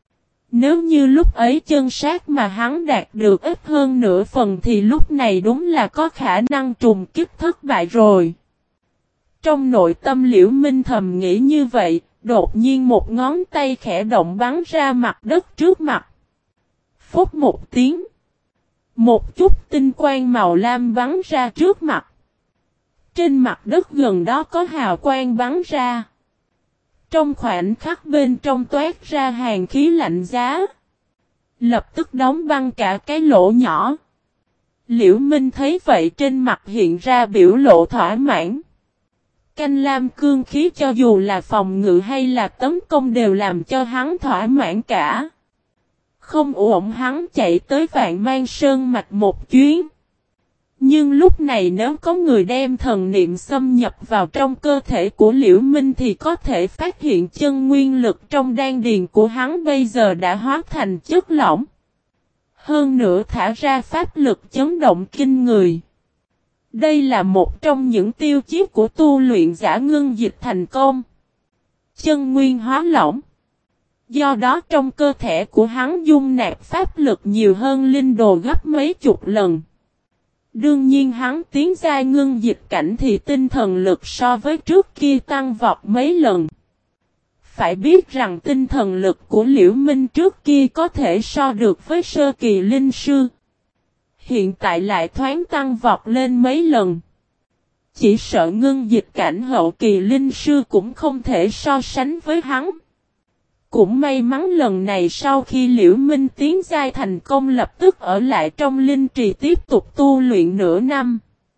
Nếu như lúc ấy chân sát mà hắn đạt được ít hơn nửa phần thì lúc này đúng là có khả năng trùng kích thất bại rồi. Trong nội tâm Liễu Minh thầm nghĩ như vậy, đột nhiên một ngón tay khẽ động bắn ra mặt đất trước mặt. Phốc một tiếng. Một chút tinh quang màu lam bắn ra trước mặt. Trên mặt đất gần đó có hào quang bắn ra. Trong khoảnh khắc bên trong toát ra hàn khí lạnh giá. Lập tức đóng băng cả cái lỗ nhỏ. Liễu Minh thấy vậy trên mặt hiện ra biểu lộ thỏa mãn. Canh lam cương khí cho dù là phòng ngự hay là tấn công đều làm cho hắn thỏa mãn cả. Không ổn hắn chạy tới Vạn Mang Sơn Mạch một chuyến. Nhưng lúc này nếu có người đem thần niệm xâm nhập vào trong cơ thể của Liễu Minh thì có thể phát hiện chân nguyên lực trong đan điền của hắn bây giờ đã hóa thành chất lỏng. Hơn nữa thả ra pháp lực chấn động kinh người. Đây là một trong những tiêu chí của tu luyện giả ngưng dịch thành công. Chân nguyên hóa lỏng. Do đó trong cơ thể của hắn dung nạp pháp lực nhiều hơn linh đồ gấp mấy chục lần. Đương nhiên hắn tiến giai ngưng dịch cảnh thì tinh thần lực so với trước kia tăng vọt mấy lần. Phải biết rằng tinh thần lực của Liễu Minh trước kia có thể so được với sơ kỳ linh sư. Hiện tại lại thoáng tăng vọt lên mấy lần. Chỉ sợ ngưng dịch cảnh hậu kỳ linh sư cũng không thể so sánh với hắn. Cũng may mắn lần này sau khi Liễu Minh tiến giai thành công lập tức ở lại trong linh trì tiếp tục tu luyện nửa năm.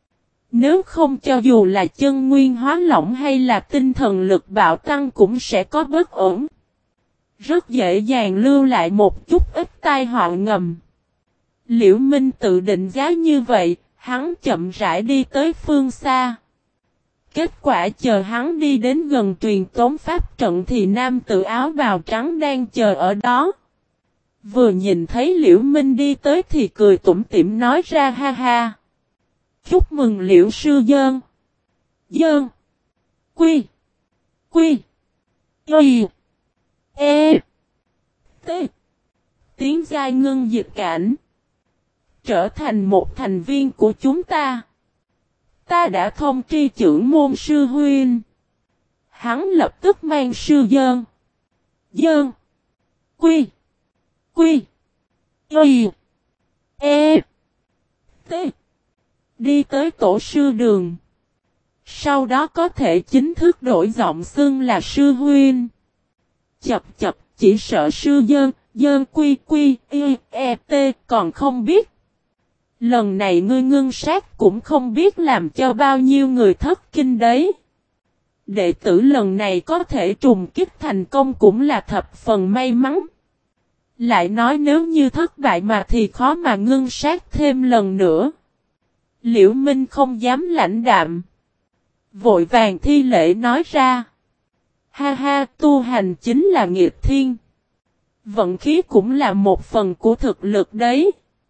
Nếu không cho dù là chân nguyên hóa lỏng hay là tinh thần lực bạo tăng cũng sẽ có bất ổn. Rất dễ dàng lưu lại một chút ít tai họa ngầm. Liễu Minh tự định giá như vậy, hắn chậm rãi đi tới phương xa. Kết quả chờ hắn đi đến gần truyền tống pháp trận thì nam tử áo bào trắng đang chờ ở đó. Vừa nhìn thấy Liễu Minh đi tới thì cười tủm tỉm nói ra ha ha. Chúc mừng Liễu sư Dơn. Dơn. Quy. Quy. Y. E. T. Tiến giai ngưng dịch cảnh. Trở thành một thành viên của chúng ta. Ta đã thông tri trưởng môn sư huynh. Hắn lập tức mang sư Dơn. Dơn. Quy. Quy. Y. E. T. Đi tới tổ sư đường. Sau đó có thể chính thức đổi giọng xưng là sư huynh. Chập chập, chỉ sợ sư Dơn quy quy y e t còn không biết. Lần này ngươi ngưng sát cũng không biết làm cho bao nhiêu người thất kinh đấy. Đệ tử lần này có thể trùng kích thành công cũng là thập phần may mắn. Lại nói nếu như thất bại mà thì khó mà ngưng sát thêm lần nữa. Liễu Minh không dám lãnh đạm. Vội vàng thi lễ nói ra. Ha ha, tu hành chính là nghịch thiên. Vận khí cũng là một phần của thực lực đấy.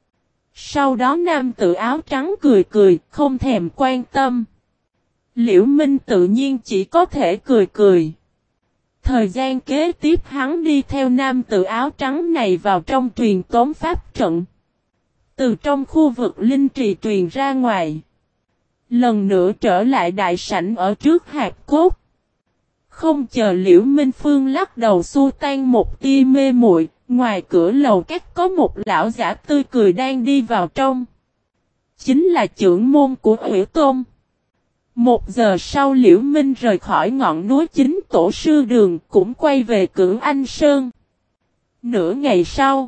Sau đó nam tử áo trắng cười cười, không thèm quan tâm. Liễu Minh tự nhiên chỉ có thể cười cười. Thời gian kế tiếp hắn đi theo nam tử áo trắng này vào trong truyền tống pháp trận. Từ trong khu vực linh trì truyền ra ngoài. Lần nữa trở lại đại sảnh ở trước hạt cốt. Không chờ Liễu Minh Phương lắc đầu xua tan một tia mê muội, ngoài cửa lầu các có một lão giả tươi cười đang đi vào trong. Chính là trưởng môn của Hủy Tôn. 1 giờ sau Liễu Minh rời khỏi ngọn núi chính tổ sư đường cũng quay về Cửu Anh Sơn. Nửa ngày sau,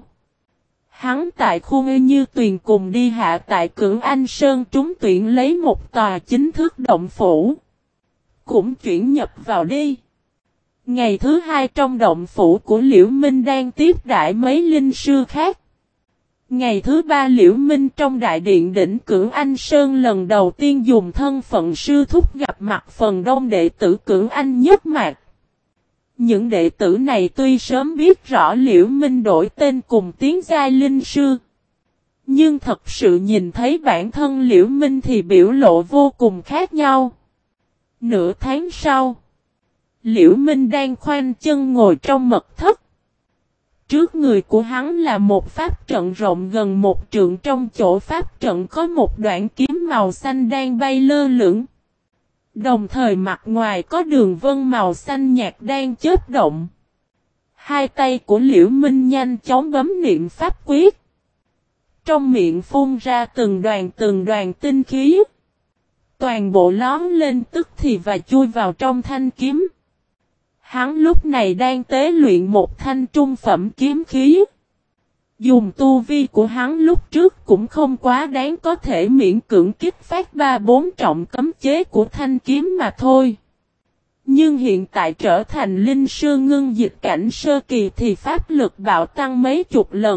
hắn tại khu Như Tuyền cùng đi hạ tại Cửu Anh Sơn trúng tuyển lấy một tòa chính thức động phủ. Cũng chuyển nhập vào đi. Ngày thứ 2 trong động phủ của Liễu Minh đang tiếp đãi mấy linh sư khác. Ngày thứ 3 Liễu Minh trong đại điện đỉnh Cửu Anh Sơn lần đầu tiên dùng thân phận sư thúc gặp mặt phần đông đệ tử Cửu Anh nhất mạc. Những đệ tử này tuy sớm biết rõ Liễu Minh đổi tên cùng tiến giai linh sư. Nhưng thật sự nhìn thấy bản thân Liễu Minh thì biểu lộ vô cùng khác nhau. Nửa tháng sau, Liễu Minh đang khoanh chân ngồi trong mật thất. Trước người của hắn là một pháp trận rộng gần 1 trượng, trong chỗ pháp trận có một đoạn kiếm màu xanh đang bay lơ lửng. Đồng thời mặt ngoài có đường vân màu xanh nhạt đang chớp động. Hai tay của Liễu Minh nhanh chóng bấm niệm pháp quyết. Trong miệng phun ra từng đoàn tinh khí. Toàn bộ lóm lên tức thì và chui vào trong thanh kiếm. Hắn lúc này đang tế luyện một thanh trung phẩm kiếm khí. Dùng tu vi của hắn lúc trước cũng không quá đáng, có thể miễn cưỡng kích phát 3-4 trọng cấm chế của thanh kiếm mà thôi. Nhưng hiện tại trở thành linh sư ngưng dịch cảnh sơ kỳ thì pháp lực bạo tăng mấy chục lần.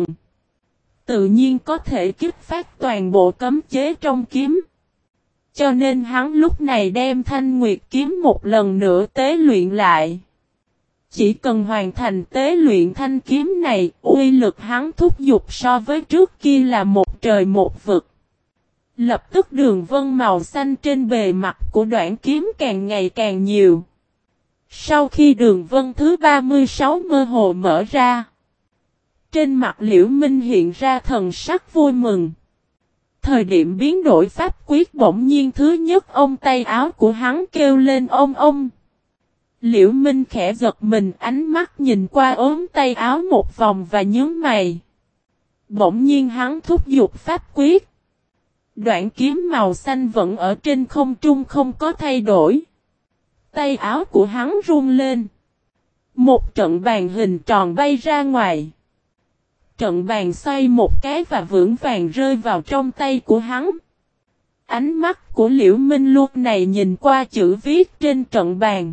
Tự nhiên có thể kích phát toàn bộ cấm chế trong kiếm. Cho nên hắn lúc này đem thanh nguyệt kiếm một lần nữa tế luyện lại. Chỉ cần hoàn thành tế luyện thanh kiếm này, uy lực hắn thúc giục so với trước kia là một trời một vực. Lập tức đường vân màu xanh trên bề mặt của đoạn kiếm càng ngày càng nhiều. Sau khi đường vân thứ 36 mơ hồ mở ra, trên mặt Liễu Minh hiện ra thần sắc vui mừng. Thời điểm biến đổi pháp quyết bỗng nhiên thứ nhất tay áo của hắn kêu lên ông. Liễu Minh khẽ giật mình, ánh mắt nhìn qua tay áo một vòng và nhướng mày. Bỗng nhiên hắn thúc giục pháp quyết. Đoạn kiếm màu xanh vẫn ở trên không trung không có thay đổi. Tay áo của hắn rung lên. Một trận bàn hình tròn bay ra ngoài. Trận bàn xoay một cái và vững vàng rơi vào trong tay của hắn. Ánh mắt của Liễu Minh lúc này nhìn qua chữ viết trên trận bàn.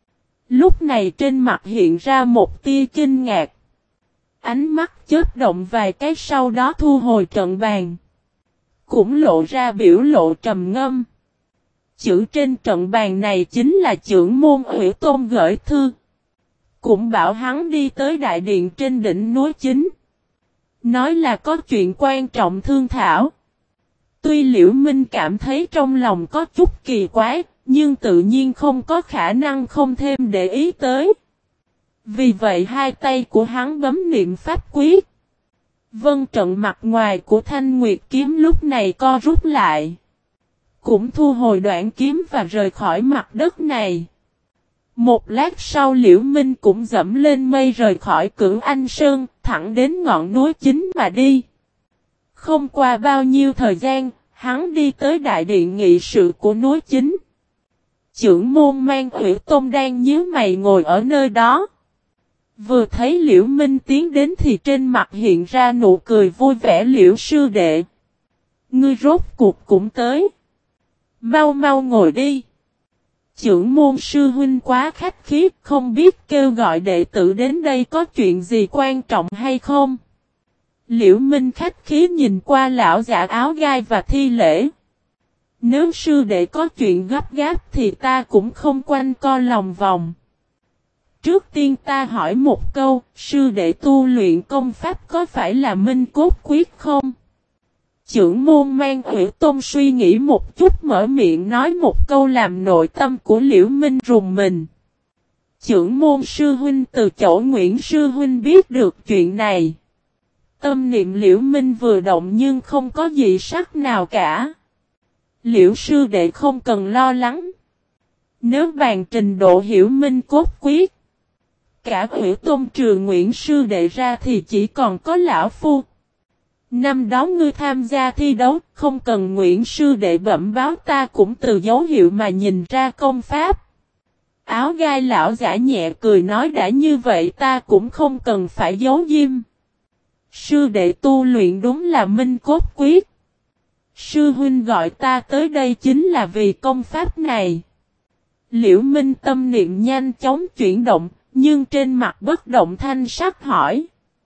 Lúc này trên mặt hiện ra một tia kinh ngạc. Ánh mắt chớp động vài cái sau đó thu hồi trận bàn. Cũng lộ ra biểu lộ trầm ngâm. Chữ trên trận bàn này chính là chưởng môn Hủy Tôn gửi thư. Cũng bảo hắn đi tới đại điện trên đỉnh núi chính. Nói là có chuyện quan trọng thương thảo. Tuy Liễu Minh cảm thấy trong lòng có chút kỳ quái, nhưng tự nhiên không có khả năng không thêm để ý tới. Vì vậy hai tay của hắn bấm niệm pháp quyết. Vân trận mặt ngoài của Thanh Nguyệt kiếm lúc này co rút lại. Cũng thu hồi đoạn kiếm và rời khỏi mặt đất này. Một lát sau Liễu Minh cũng dẫm lên mây rời khỏi Cửu Anh Sơn, thẳng đến ngọn núi chính mà đi. Không qua bao nhiêu thời gian, hắn đi tới đại điện nghị sự của núi chính. Chưởng môn Mang Hủy Tôn đang nhíu mày ngồi ở nơi đó. Vừa thấy Liễu Minh tiến đến thì trên mặt hiện ra nụ cười vui vẻ. Liễu sư đệ, ngươi rốt cuộc cũng tới. Mau mau ngồi đi. Chưởng môn sư huynh quá khách khí, không biết kêu gọi đệ tử đến đây có chuyện gì quan trọng hay không. Liễu Minh khách khí nhìn qua lão giả áo gai và thi lễ. Nếu sư đệ có chuyện gấp gáp thì ta cũng không quanh co lòng vòng. Trước tiên ta hỏi một câu, sư đệ tu luyện công pháp có phải là Minh Cốt Quyết không? Chưởng môn Mang Hủy Tôn suy nghĩ một chút mở miệng nói một câu làm nội tâm của Liễu Minh rùng mình. Chưởng môn sư huynh từ chỗ Nguyễn sư huynh biết được chuyện này. Tâm niệm Liễu Minh vừa động nhưng không có gì sắc nào cả. Liễu sư đệ không cần lo lắng. Nếu bàn trình độ hiểu Minh Cốt Quyết, cả Hủy Tôn trừ Nguyễn sư đệ ra thì chỉ còn có lão phu. Năm đó ngươi tham gia thi đấu, không cần Nguyễn sư đệ bẩm báo ta cũng từ dấu hiệu mà nhìn ra công pháp. Áo gai lão giả nhẹ cười nói đã như vậy ta cũng không cần phải giấu diêm. Sư đệ tu luyện đúng là Minh Cốt Quyết. Sư huynh gọi ta tới đây chính là vì công pháp này. Liễu Minh tâm niệm nhanh chóng chuyển động, nhưng trên mặt bất động thanh sắc hỏi.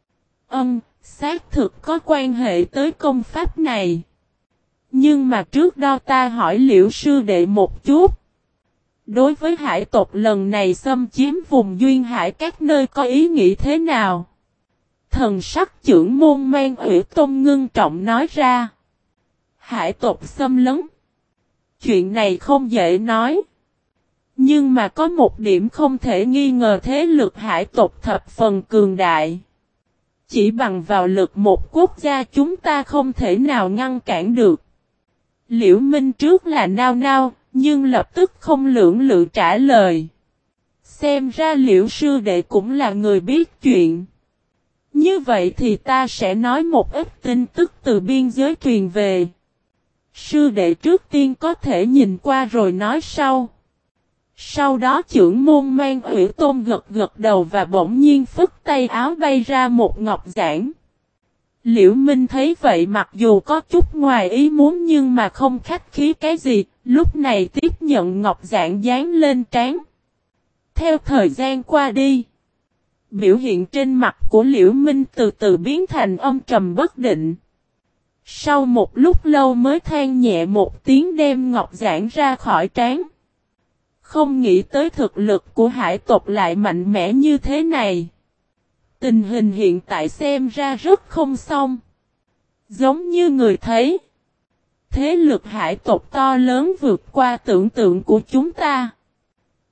Xác thực có quan hệ tới công pháp này. Nhưng mà trước đó ta hỏi Liễu sư đệ một chút. Đối với hải tộc lần này xâm chiếm vùng duyên hải các nơi có ý nghĩ thế nào? Thần sắc chưởng môn Mang Hủy Tôn ngưng trọng nói ra. Hải tộc xâm lấn. Chuyện này không dễ nói. Nhưng mà có một điểm không thể nghi ngờ, thế lực hải tộc thập phần cường đại. Chỉ bằng vào lực một quốc gia chúng ta không thể nào ngăn cản được. Liễu Minh trước là nao nao, nhưng lập tức không lưỡng lự trả lời. Xem ra Liễu sư đệ cũng là người biết chuyện. Như vậy thì ta sẽ nói một ít tin tức từ biên giới truyền về. Sư đệ trước tiên có thể nhìn qua rồi nói sau. Sau đó chưởng môn Mang Hủy Tôn gật gật đầu và bỗng nhiên phất tay áo bay ra một ngọc giản. Liễu Minh thấy vậy mặc dù có chút ngoài ý muốn nhưng mà không khách khí cái gì, lúc này tiếp nhận ngọc giản dán lên trán. Theo thời gian qua đi, biểu hiện trên mặt của Liễu Minh từ từ biến thành âm trầm bất định. Sau một lúc lâu mới than nhẹ một tiếng đem ngọc giản ra khỏi trán. Không nghĩ tới thực lực của hải tộc lại mạnh mẽ như thế này. Tình hình hiện tại xem ra rất không xong. Giống như người thấy. Thế lực hải tộc to lớn vượt qua tưởng tượng của chúng ta.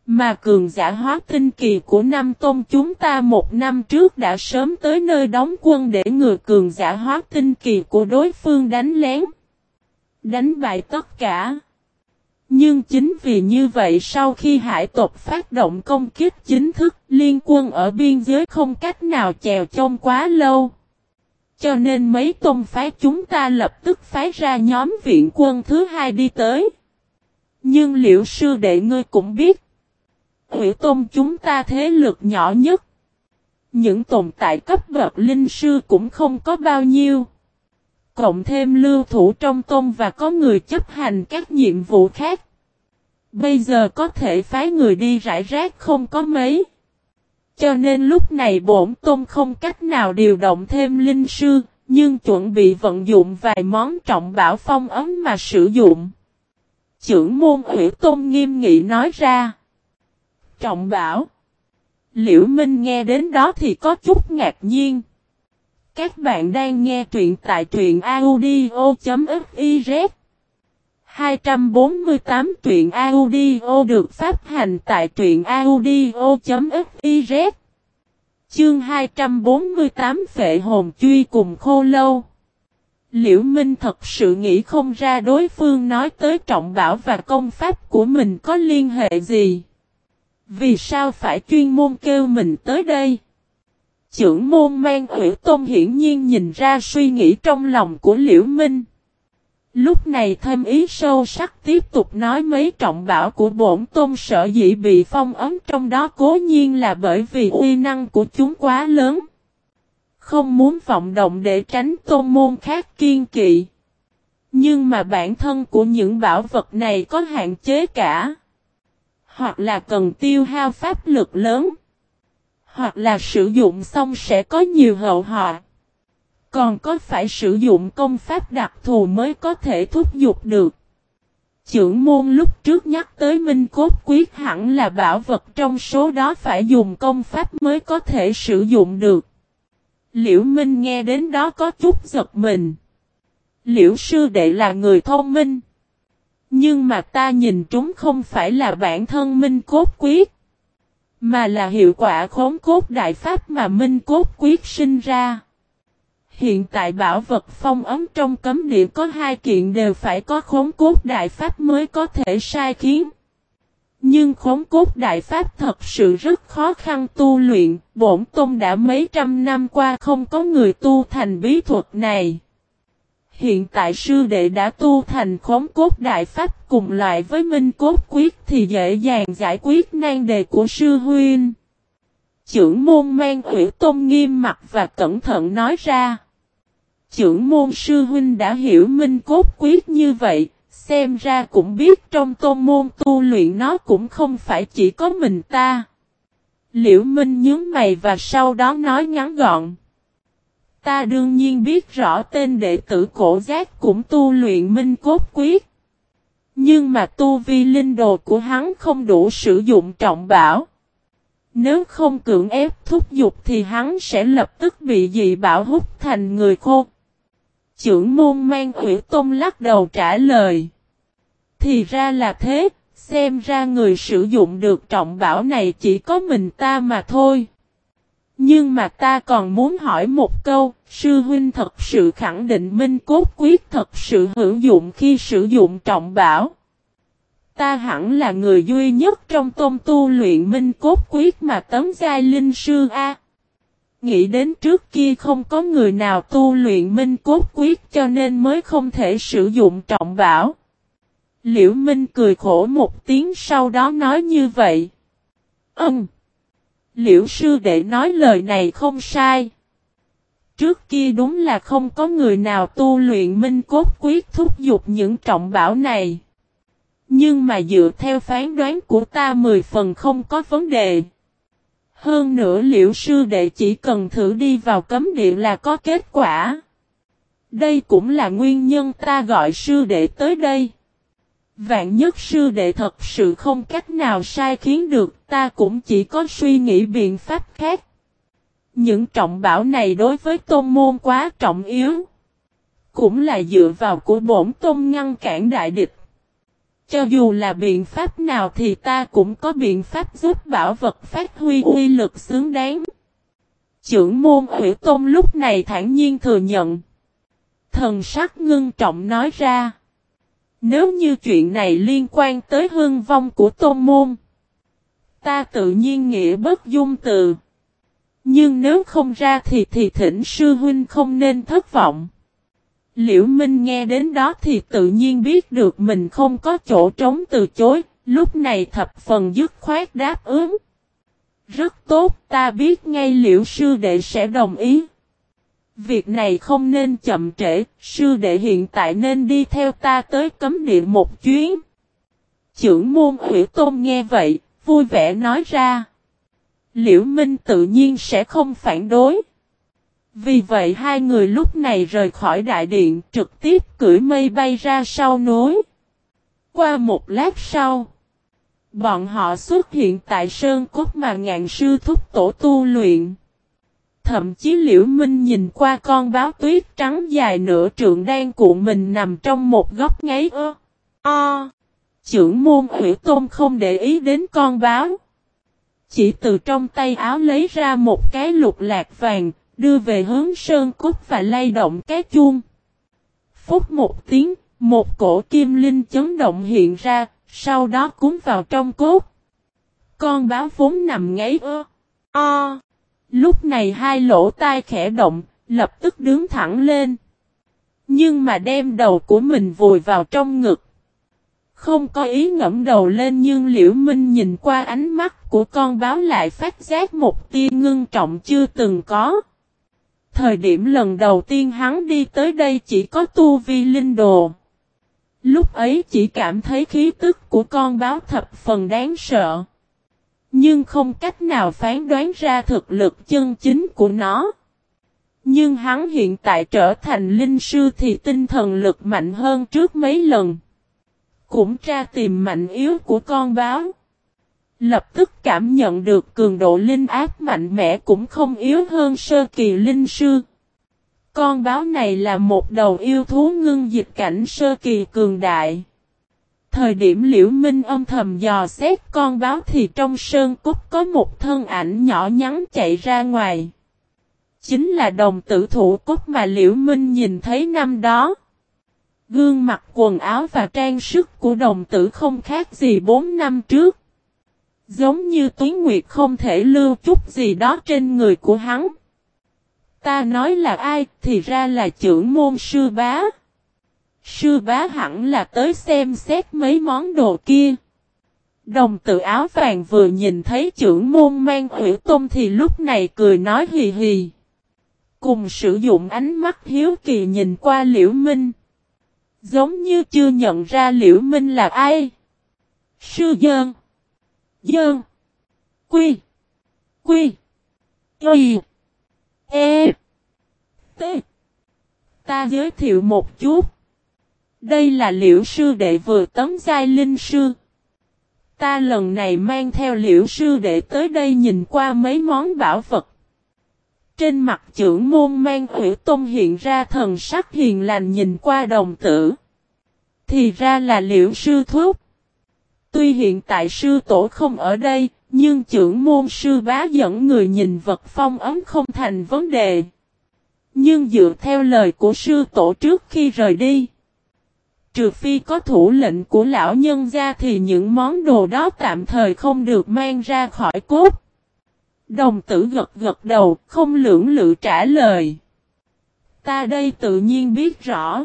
Mà cường giả hóa tinh kỳ của Nam Tôn chúng ta 1 năm trước đã sớm tới nơi đóng quân để ngừa cường giả hóa tinh kỳ của đối phương đánh lén. Đánh bại tất cả. Nhưng chính vì như vậy sau khi hải tộc phát động công kích chính thức, liên quân ở biên giới không cách nào chèo chống quá lâu. Cho nên mấy tôn phái chúng ta lập tức phái ra nhóm viện quân thứ 2 đi tới. Nhưng Liễu sư đệ ngươi cũng biết, Hủy Tôn chúng ta thế lực nhỏ nhất. Những tồn tại cấp bậc linh sư cũng không có bao nhiêu. Cộng thêm lưu thủ trong tôn và có người chấp hành các nhiệm vụ khác. Bây giờ có thể phái người đi rải rác không có mấy. Cho nên lúc này bổn tôn không cách nào điều động thêm linh sư, nhưng chuẩn bị vận dụng vài món trọng bảo phong ấm mà sử dụng. Chưởng môn Hủy Tôn nghiêm nghị nói ra. Trọng bảo. Liễu Minh nghe đến đó thì có chút ngạc nhiên. Các bạn đang nghe truyện tại truyện audio.fiz 248 truyện audio được phát hành tại truyện audio.fiz. Chương 248 Phệ hồn truy cùng khô lâu. Liễu Minh thật sự nghĩ không ra đối phương nói tới trọng bảo và công pháp của mình có liên hệ gì. Vì sao phải chuyên môn kêu mình tới đây? Chưởng môn mang Hủy Tôn hiển nhiên nhìn ra suy nghĩ trong lòng của Liễu Minh. Lúc này thêm ý sâu sắc tiếp tục nói mấy trọng bảo của bổn tôn sở dĩ bị phong ấn trong đó cố nhiên là bởi vì uy năng của chúng quá lớn. Không muốn vọng động để tránh tôn môn khác kiên kỵ. Nhưng mà bản thân của những bảo vật này có hạn chế cả. Hoặc là cần tiêu hao pháp lực lớn. Hoặc là sử dụng xong sẽ có nhiều hậu họa. Còn có phải sử dụng công pháp đặc thù mới có thể thúc giục được. Chưởng môn lúc trước nhắc tới Minh Cốt Quyết hẳn là bảo vật trong số đó phải dùng công pháp mới có thể sử dụng được. Liễu Minh nghe đến đó có chút giật mình. Liễu sư đệ là người thông minh. Nhưng mà ta nhìn trúng không phải là bản thân Minh Cốt Quyết. Mà là hiệu quả khống cốt đại pháp mà Minh Cốt Quyết sinh ra. Hiện tại bảo vật phong ấm trong cấm địa có 2 kiện đều phải có khống cốt đại pháp mới có thể sai khiến. Nhưng khống cốt đại pháp thật sự rất khó khăn tu luyện, bổn tôn đã mấy trăm năm qua không có người tu thành bí thuật này. Hiện tại sư đệ đã tu thành khống cốt đại pháp cùng loại với Minh Cốt Quyết thì dễ dàng giải quyết nan đề của sư huynh. Chưởng môn mang Hủy Tôn nghiêm mặt và cẩn thận nói ra. Chưởng môn sư huynh đã hiểu Minh Cốt Quyết như vậy, xem ra cũng biết trong tôn môn tu luyện nó cũng không phải chỉ có mình ta. Liễu Minh nhướng mày và sau đó nói ngắn gọn. Ta đương nhiên biết rõ tên đệ tử cổ giác cũng tu luyện Minh Cốt Quyết. Nhưng mà tu vi linh đồ của hắn không đủ sử dụng trọng bảo. Nếu không cưỡng ép thúc giục thì hắn sẽ lập tức bị dị bảo hút thành người khô. Chưởng môn mang Hủy Tôn lắc đầu trả lời. Thì ra là thế, xem ra người sử dụng được trọng bảo này chỉ có mình ta mà thôi. Nhưng mà ta còn muốn hỏi một câu, sư huynh thật sự khẳng định Minh Cốt Quyết thật sự hữu dụng khi sử dụng trọng bảo. Ta hẳn là người duy nhất trong tôn tu luyện Minh Cốt Quyết mà tấm giai linh sư A. Nghĩ đến trước kia không có người nào tu luyện Minh Cốt Quyết cho nên mới không thể sử dụng trọng bảo. Liễu Minh cười khổ một tiếng sau đó nói như vậy. Liễu sư đệ nói lời này không sai. Trước kia đúng là không có người nào tu luyện Minh Cốt Quyết thúc giục những trọng bảo này. Nhưng mà dựa theo phán đoán của ta 10 phần không có vấn đề. Hơn nữa Liễu sư đệ chỉ cần thử đi vào cấm địa là có kết quả. Đây cũng là nguyên nhân ta gọi sư đệ tới đây. Vạn nhất sư đệ thật sự không cách nào sai khiến được, ta cũng chỉ có suy nghĩ biện pháp khác. Những trọng bảo này đối với tôn môn quá trọng yếu. Cũng là dựa vào của bổn tôn ngăn cản đại địch. Cho dù là biện pháp nào thì ta cũng có biện pháp giúp bảo vật phát huy uy lực xứng đáng. Chưởng môn Hủy Tôn lúc này thản nhiên thừa nhận. Thần sắc ngưng trọng nói ra. Nếu như chuyện này liên quan tới hưng vong của tôn môn, ta tự nhiên nghĩa bất dung từ. Nhưng nếu không ra thì thỉnh sư huynh không nên thất vọng. Liễu Minh nghe đến đó thì tự nhiên biết được mình không có chỗ trống từ chối, lúc này thập phần dứt khoát đáp ứng. Rất tốt, ta biết ngay Liễu sư đệ sẽ đồng ý. Việc này không nên chậm trễ, sư đệ hiện tại nên đi theo ta tới cấm địa một chuyến. Chưởng môn Hủy Tôn nghe vậy, vui vẻ nói ra. Liễu Minh tự nhiên sẽ không phản đối. Vì vậy hai người lúc này rời khỏi đại điện trực tiếp cưỡi mây bay ra sau núi. Qua một lát sau, bọn họ xuất hiện tại sơn cốt mà Ngạn sư thúc tổ tu luyện. Thậm chí Liễu Minh nhìn qua con báo tuyết trắng dài nửa trượng đang cuộn mình nằm trong một góc ngáy Chưởng môn Hủy Tôn không để ý đến con báo. Chỉ từ trong tay áo lấy ra một cái lục lạc vàng, đưa về hướng sơn cốt và lay động cái chuông. Phút một tiếng, một cổ kim linh chấn động hiện ra, sau đó cuốn vào trong cốt. Con báo vốn nằm ngáy Lúc này hai lỗ tai khẽ động, lập tức đứng thẳng lên. Nhưng mà đem đầu của mình vùi vào trong ngực. Không có ý ngẫm đầu lên nhưng Liễu Minh nhìn qua ánh mắt của con báo lại phát giác một tia ngưng trọng chưa từng có. Thời điểm lần đầu tiên hắn đi tới đây chỉ có tu vi linh đồ. Lúc ấy chỉ cảm thấy khí tức của con báo thập phần đáng sợ. Nhưng không cách nào phán đoán ra thực lực chân chính của nó. Nhưng hắn hiện tại trở thành linh sư thì tinh thần lực mạnh hơn trước mấy lần. Cũng tra tìm mạnh yếu của con báo. Lập tức cảm nhận được cường độ linh áp mạnh mẽ cũng không yếu hơn sơ kỳ linh sư. Con báo này là một đầu yêu thú ngưng dịch cảnh sơ kỳ cường đại. Thời điểm Liễu Minh âm thầm dò xét con báo thì trong sơn cốt có một thân ảnh nhỏ nhắn chạy ra ngoài. Chính là đồng tử thủ cốt mà Liễu Minh nhìn thấy năm đó. Gương mặt quần áo và trang sức của đồng tử không khác gì 4 năm trước. Giống như Tuyết Nguyệt không thể lưu chút gì đó trên người của hắn. Ta nói là ai thì ra là chưởng môn sư bá. Sư bá hẳn là tới xem xét mấy món đồ kia. Đồng tử áo vàng vừa nhìn thấy chưởng môn mang Hủy Tôn thì lúc này cười nói hì hì. Cùng sử dụng ánh mắt hiếu kỳ nhìn qua Liễu Minh. Giống như chưa nhận ra Liễu Minh là ai. Sư Dơn. Dơn. Quy. Quy. Y. E. T. Ta giới thiệu một chút. Đây là Liễu sư đệ vừa tấm giai linh sư. Ta lần này mang theo Liễu sư đệ tới đây nhìn qua mấy món bảo vật. Trên mặt chưởng môn mang Hủy Tôn hiện ra thần sắc hiền lành nhìn qua đồng tử. Thì ra là Liễu sư thúc. Tuy hiện tại sư tổ không ở đây, nhưng chưởng môn sư bá dẫn người nhìn vật phong ấm không thành vấn đề. Nhưng dựa theo lời của sư tổ trước khi rời đi, trừ phi có thủ lệnh của lão nhân gia thì những món đồ đó tạm thời không được mang ra khỏi cốt. Đồng tử gật gật đầu, không lưỡng lự trả lời. Ta đây tự nhiên biết rõ.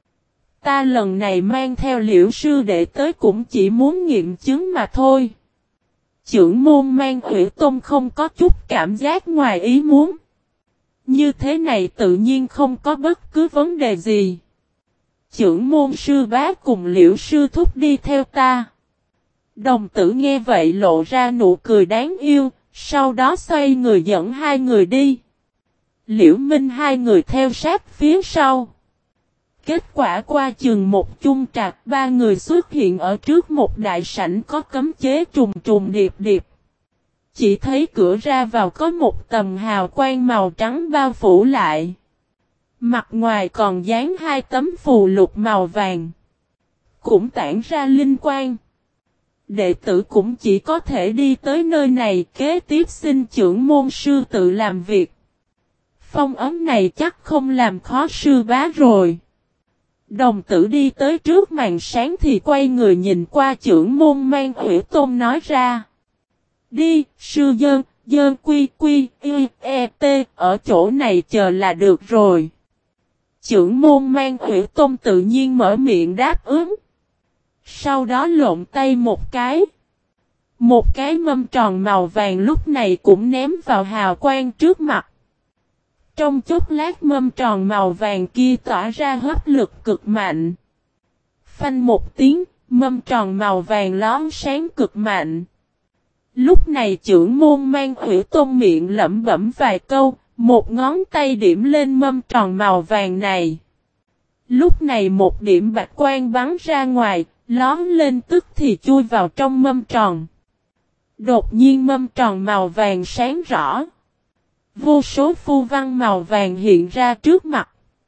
Ta lần này mang theo Liễu sư đệ tới cũng chỉ muốn nghiệm chứng mà thôi. Chưởng môn mang Hủy Tôn không có chút cảm giác ngoài ý muốn. Như thế này tự nhiên không có bất cứ vấn đề gì. Chưởng môn sư bá cùng Liễu sư thúc đi theo ta. Đồng tử nghe vậy lộ ra nụ cười đáng yêu, sau đó xoay người dẫn hai người đi. Liễu Minh hai người theo sát phía sau. Kết quả qua chừng một chung trạc, ba người xuất hiện ở trước một đại sảnh có cấm chế trùng trùng điệp điệp. Chỉ thấy cửa ra vào có một tầng hào quang màu trắng bao phủ lại. Mặt ngoài còn dán hai tấm phù lục màu vàng. cũng tản ra linh quang. Đệ tử cũng chỉ có thể đi tới nơi này, kế tiếp xin trưởng môn sư tự làm việc. Phong ấn này chắc không làm khó sư bá rồi. Đồng tử đi tới trước màn sáng thì quay người nhìn qua trưởng môn Mang Hủy Tôn nói ra. Đi, sư dơn, dơn quy quy, y, e, t, ở chỗ này chờ là được rồi. Trưởng môn Mang Hủy Tôn tự nhiên mở miệng đáp ứng. Sau đó lộn tay một cái. Một cái mâm tròn màu vàng lúc này cũng ném vào hào quang trước mặt. Trong chốc lát mâm tròn màu vàng kia tỏa ra hấp lực cực mạnh. Phanh một tiếng, mâm tròn màu vàng lón sáng cực mạnh. Lúc này trưởng môn Mang Hủy Tôn miệng lẩm bẩm vài câu, một ngón tay điểm lên mâm tròn màu vàng này. Lúc này một điểm bạch quang bắn ra ngoài, lón lên tức thì chui vào trong mâm tròn. Đột nhiên mâm tròn màu vàng sáng rõ. Vô số phù văn màu vàng hiện ra trước mặt.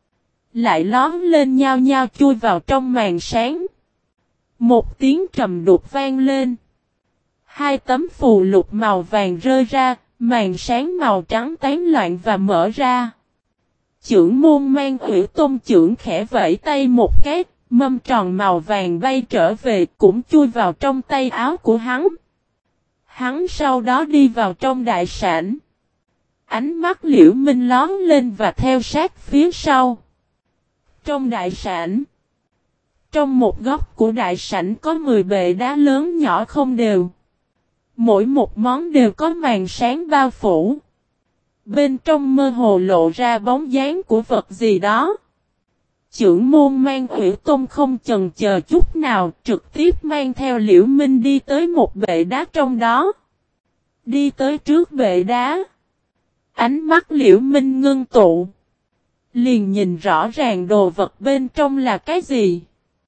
Lại lón lên nhao nhao chui vào trong màn sáng. Một tiếng trầm đục vang lên. Hai tấm phù lục màu vàng rơi ra, màn sáng màu trắng tán loạn và mở ra. Trưởng môn Mang Hủy Tôn trưởng khẽ vẫy tay một cái, mâm tròn màu vàng bay trở về cũng chui vào trong tay áo của hắn. Hắn sau đó đi vào trong đại sảnh. Ánh mắt Liễu Minh lón lên và theo sát phía sau. Trong đại sảnh. Trong một góc của đại sảnh có 10 bệ đá lớn nhỏ không đều. Mỗi một món đều có màn sáng bao phủ. Bên trong mơ hồ lộ ra bóng dáng của vật gì đó. Trưởng môn Mang Hủy Tôn không chần chờ chút nào, trực tiếp mang theo Liễu Minh đi tới một bệ đá trong đó. Đi tới trước bệ đá. Ánh mắt Liễu Minh ngưng tụ. Liền nhìn rõ ràng đồ vật bên trong là cái gì.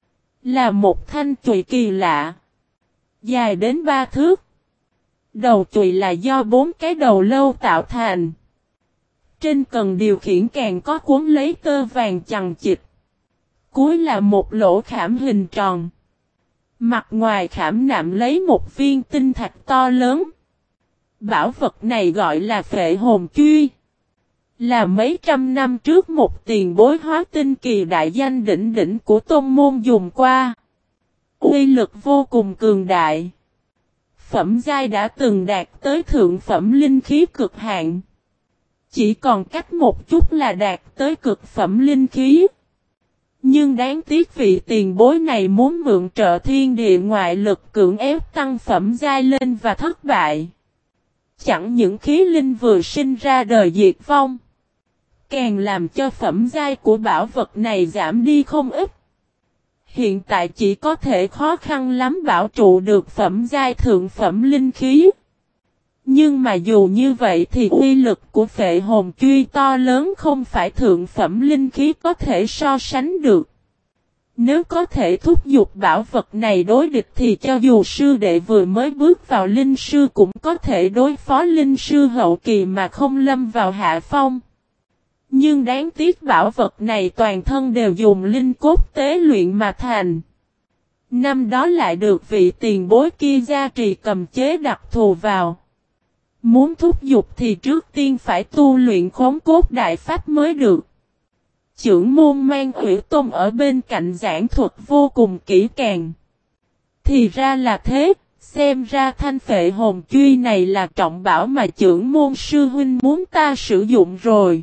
Là một thanh chùy kỳ lạ. Dài đến 3 thước. Đầu chùy là do 4 cái đầu lâu tạo thành. Trên cần điều khiển càng có cuốn lấy tơ vàng chằng chịt. Cuối là một lỗ khảm hình tròn. Mặt ngoài khảm nạm lấy một viên tinh thạch to lớn. Bảo vật này gọi là Phệ Hồn Truy. Là mấy trăm năm trước một tiền bối hóa tinh kỳ đại danh đỉnh đỉnh của tôn môn dùng qua. Uy lực vô cùng cường đại. Phẩm giai đã từng đạt tới thượng phẩm linh khí cực hạn. Chỉ còn cách một chút là đạt tới cực phẩm linh khí. Nhưng đáng tiếc vị tiền bối này muốn mượn trợ thiên địa ngoại lực cưỡng ép tăng phẩm giai lên và thất bại. Chẳng những khí linh vừa sinh ra đời diệt vong, càng làm cho phẩm giai của bảo vật này giảm đi không ít. Hiện tại chỉ có thể khó khăn lắm bảo trụ được phẩm giai thượng phẩm linh khí. Nhưng mà dù như vậy thì uy lực của Phệ Hồn Truy to lớn không phải thượng phẩm linh khí có thể so sánh được. Nếu có thể thúc giục bảo vật này đối địch thì cho dù sư đệ vừa mới bước vào linh sư cũng có thể đối phó linh sư hậu kỳ mà không lâm vào hạ phong. Nhưng đáng tiếc bảo vật này toàn thân đều dùng linh cốt tế luyện mà thành. Năm đó lại được vị tiền bối kia gia trì cầm chế đặc thù vào. Muốn thúc giục thì trước tiên phải tu luyện khống cốt đại pháp mới được. Trưởng môn Mang Hủy Tôn ở bên cạnh giảng thuật vô cùng kỹ càng. Thì ra là thế, xem ra thanh Phệ Hồn Truy này là trọng bảo mà trưởng môn sư huynh muốn ta sử dụng rồi.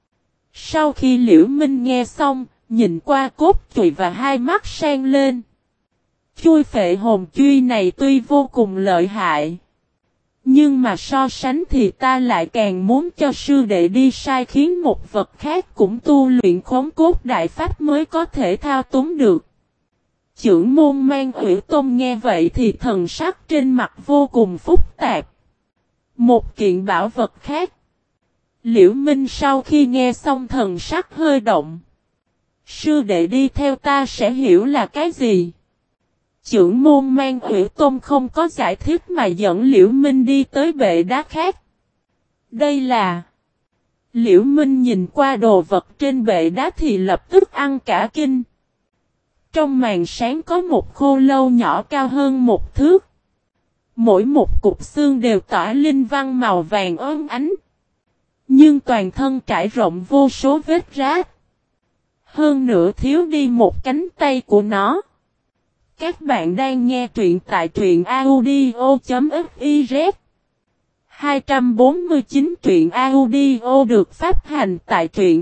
Sau khi Liễu Minh nghe xong, nhìn qua cốt chùy và hai mắt sang lên. Chui Phệ Hồn Truy này tuy vô cùng lợi hại, nhưng mà so sánh thì ta lại càng muốn cho sư đệ đi sai khiến một vật khác cũng tu luyện khống cốt đại pháp mới có thể thao túng được. Trưởng môn Mang Hủy Tôn nghe vậy thì thần sắc trên mặt vô cùng phức tạp. Một kiện bảo vật khác. Liễu Minh sau khi nghe xong thần sắc hơi động. Sư đệ đi theo ta sẽ hiểu là cái gì? Trưởng môn Mang Hủy Tôn không có giải thích mà dẫn Liễu Minh đi tới bệ đá khác. Đây là... Liễu Minh nhìn qua đồ vật trên bệ đá thì lập tức ăn cả kinh. Trong màn sáng có một khô lâu nhỏ cao hơn một thước. Mỗi một cục xương đều tỏa linh văn màu vàng óng ánh. Nhưng toàn thân trải rộng vô số vết rách. Hơn nữa thiếu đi một cánh tay của nó. Các bạn đang nghe truyện tại truyện audio.fiz 249 truyện audio được phát hành tại truyện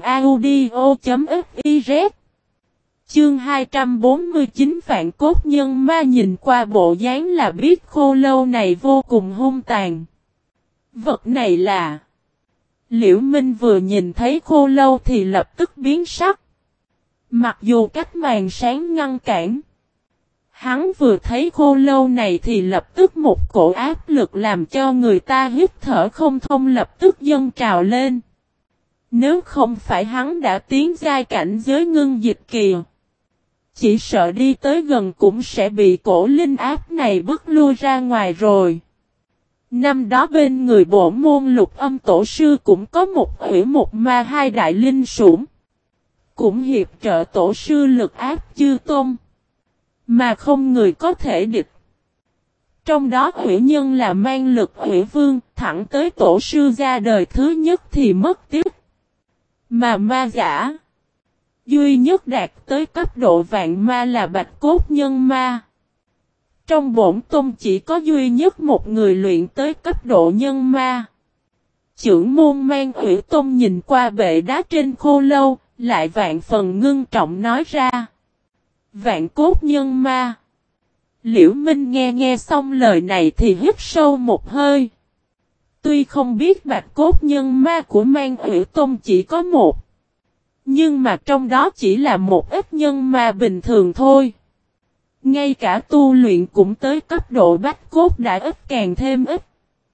audio.fiz. Chương 249 Vạn Cốt Nhân Ma nhìn qua bộ dáng là biết khô lâu này vô cùng hung tàn. Vật này là... Liễu Minh vừa nhìn thấy khô lâu thì lập tức biến sắc. Mặc dù cách màn sáng ngăn cản. Hắn vừa thấy khô lâu này thì lập tức một cổ áp lực làm cho người ta hít thở không thông lập tức dâng trào lên. Nếu không phải hắn đã tiến giai cảnh giới ngưng dịch kỳ. Chỉ sợ đi tới gần cũng sẽ bị cổ linh áp này bức lui ra ngoài rồi. Năm đó bên người bổ môn Lục Âm tổ sư cũng có một hủy một ma hai đại linh sủng. Cũng hiệp trợ tổ sư lực áp chư tôn. Mà không người có thể địch. Trong đó hủy nhân là mang lực hủy vương thẳng tới tổ sư ra đời thứ nhất thì mất tiếc. Mà ma giả duy nhất đạt tới cấp độ vạn ma là Bạch Cốt Nhân Ma. Trong bổn tôn chỉ có duy nhất một người luyện tới cấp độ nhân ma. Chưởng môn mang ủy tôn nhìn qua bệ đá trên khô lâu, lại vạn phần ngưng trọng nói ra. Vạn Cốt Nhân Ma. Liễu Minh nghe xong lời này thì hít sâu một hơi. Tuy không biết Bạch Cốt Nhân Ma của mang ủy tôn chỉ có một. Nhưng mà trong đó chỉ là một ít nhân ma bình thường thôi. Ngay cả tu luyện cũng tới cấp độ bách cốt đã ít càng thêm ít.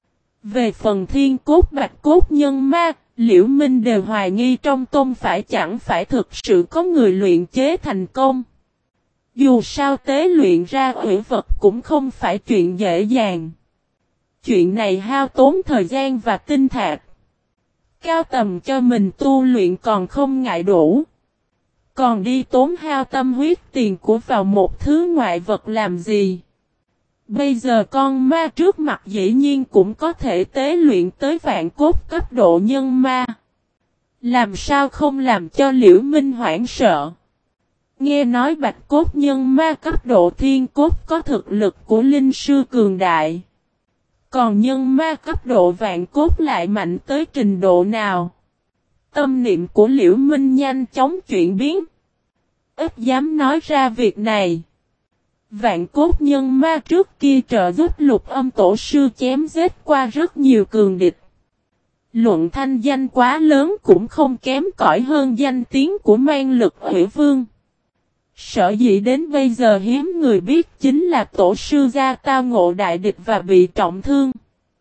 Về phần thiên cốt bạch cốt nhân ma, Liễu Minh đều hoài nghi trong tôn chẳng phải thực sự có người luyện chế thành công. Dù sao tế luyện ra hủy vật cũng không phải chuyện dễ dàng. Chuyện này hao tốn thời gian và tinh thạch. Cao tầm cho mình tu luyện còn không ngại đủ. Còn đi tốn hao tâm huyết tiền của vào một thứ ngoại vật làm gì? Bây giờ con ma trước mặt dĩ nhiên cũng có thể tế luyện tới vạn cốt cấp độ nhân ma. Làm sao không làm cho Liễu Minh hoảng sợ? Nghe nói bạch cốt nhân ma cấp độ thiên cốt có thực lực của linh sư cường đại. Còn nhân ma cấp độ vạn cốt lại mạnh tới trình độ nào? Tâm niệm của Liễu Minh nhanh chóng chuyển biến. Ít dám nói ra việc này. Vạn cốt nhân ma trước kia trợ giúp Lục Âm tổ sư chém giết qua rất nhiều cường địch. Luận thanh danh quá lớn cũng không kém cỏi hơn danh tiếng của mang lực hủy vương. Sở dĩ đến bây giờ hiếm người biết chính là tổ sư gia tao ngộ đại địch và bị trọng thương.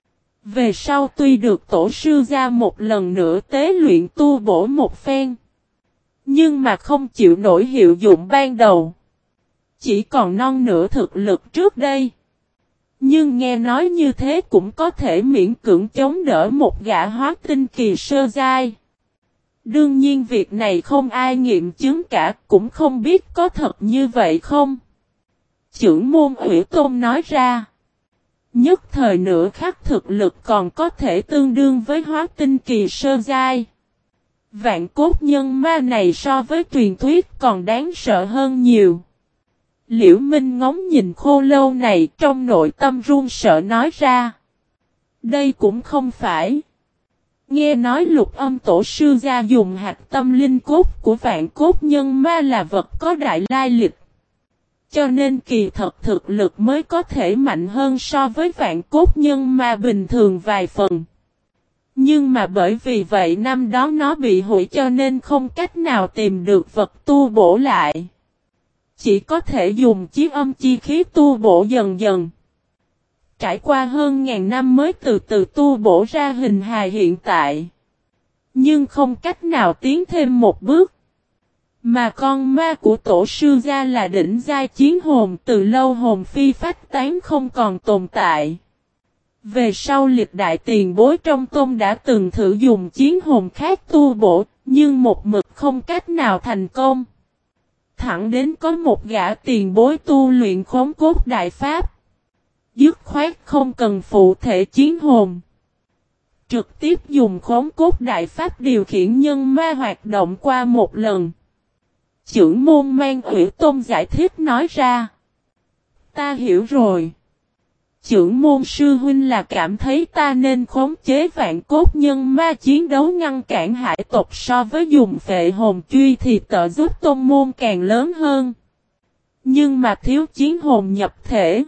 Về sau tuy được tổ sư gia một lần nữa tế luyện tu bổ một phen. Nhưng mà không chịu nổi hiệu dụng ban đầu. Chỉ còn non nửa thực lực trước đây. Nhưng nghe nói như thế cũng có thể miễn cưỡng chống đỡ một gã hóa tinh kỳ sơ giai. Đương nhiên việc này không ai nghiệm chứng cả, cũng không biết có thật như vậy không. Chưởng môn Ủy Tôn nói ra. Nhất thời nửa khắc thực lực còn có thể tương đương với hóa tinh kỳ sơ giai. Vạn cốt nhân ma này so với truyền thuyết còn đáng sợ hơn nhiều. Liễu Minh ngóng nhìn khô lâu này trong nội tâm run sợ nói ra. Đây cũng không phải. Nghe nói Lục Âm tổ sư gia dùng hạt tâm linh cốt của vạn cốt nhân ma là vật có đại lai lịch. Cho nên kỳ thật thực lực mới có thể mạnh hơn so với vạn cốt nhân ma bình thường vài phần. Nhưng mà bởi vì vậy năm đó nó bị hủy cho nên không cách nào tìm được vật tu bổ lại. Chỉ có thể dùng chiếc âm chi khí tu bổ dần dần. Trải qua hơn ngàn năm mới từ từ tu bổ ra hình hài hiện tại. Nhưng không cách nào tiến thêm một bước. Mà con ma của tổ sư gia là đỉnh giai chiến hồn từ lâu hồn phi phách tán không còn tồn tại. Về sau lịch đại tiền bối trong tôn đã từng thử dùng chiến hồn khác tu bổ, nhưng một mực không cách nào thành công. thẳng đến có một gã tiền bối tu luyện khống cốt đại pháp. Dứt khoát không cần phụ thể chiến hồn. Trực tiếp dùng khống cốt đại pháp điều khiển nhân ma hoạt động qua một lần. Chưởng môn Mang Ủy Tôn giải thích nói ra. Ta hiểu rồi. Chưởng môn sư huynh là cảm thấy ta nên khống chế vạn cốt nhân ma chiến đấu ngăn cản hải tộc, so với dùng phệ hồn truy thì trợ giúp tôn môn càng lớn hơn. Nhưng mà thiếu chiến hồn nhập thể.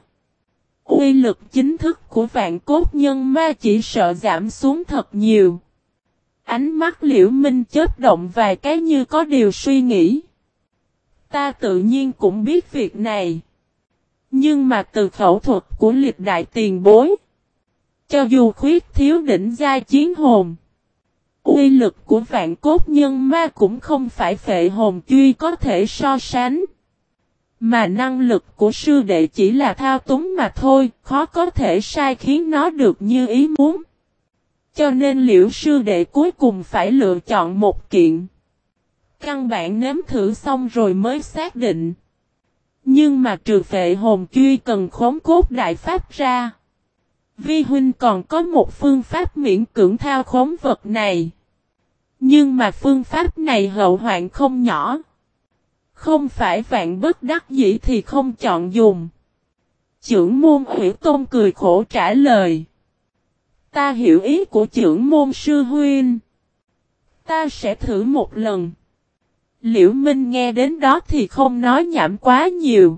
Uy lực chính thức của vạn cốt nhân ma chỉ sợ giảm xuống thật nhiều. Ánh mắt Liễu Minh chớp động vài cái như có điều suy nghĩ. Ta tự nhiên cũng biết việc này. Nhưng mà từ khẩu thuật của liệt đại tiền bối, cho dù khuyết thiếu đỉnh giai chiến hồn, uy lực của vạn cốt nhân ma cũng không phải phệ hồn truy có thể so sánh. Mà năng lực của sư đệ chỉ là thao túng mà thôi, khó có thể sai khiến nó được như ý muốn. Cho nên Liễu sư đệ cuối cùng phải lựa chọn một kiện. Căn bản nếm thử xong rồi mới xác định. Nhưng mà trừ phệ hồn truy cần khống cốt đại pháp ra, Vi huynh còn có một phương pháp miễn cưỡng thao khống vật này. Nhưng mà phương pháp này hậu hoạn không nhỏ. Không phải vạn bất đắc dĩ thì không chọn dùng. Chưởng môn Hủy Tôn cười khổ trả lời. Ta hiểu ý của chưởng môn sư huynh. Ta sẽ thử một lần. Liễu Minh nghe đến đó thì không nói nhảm quá nhiều.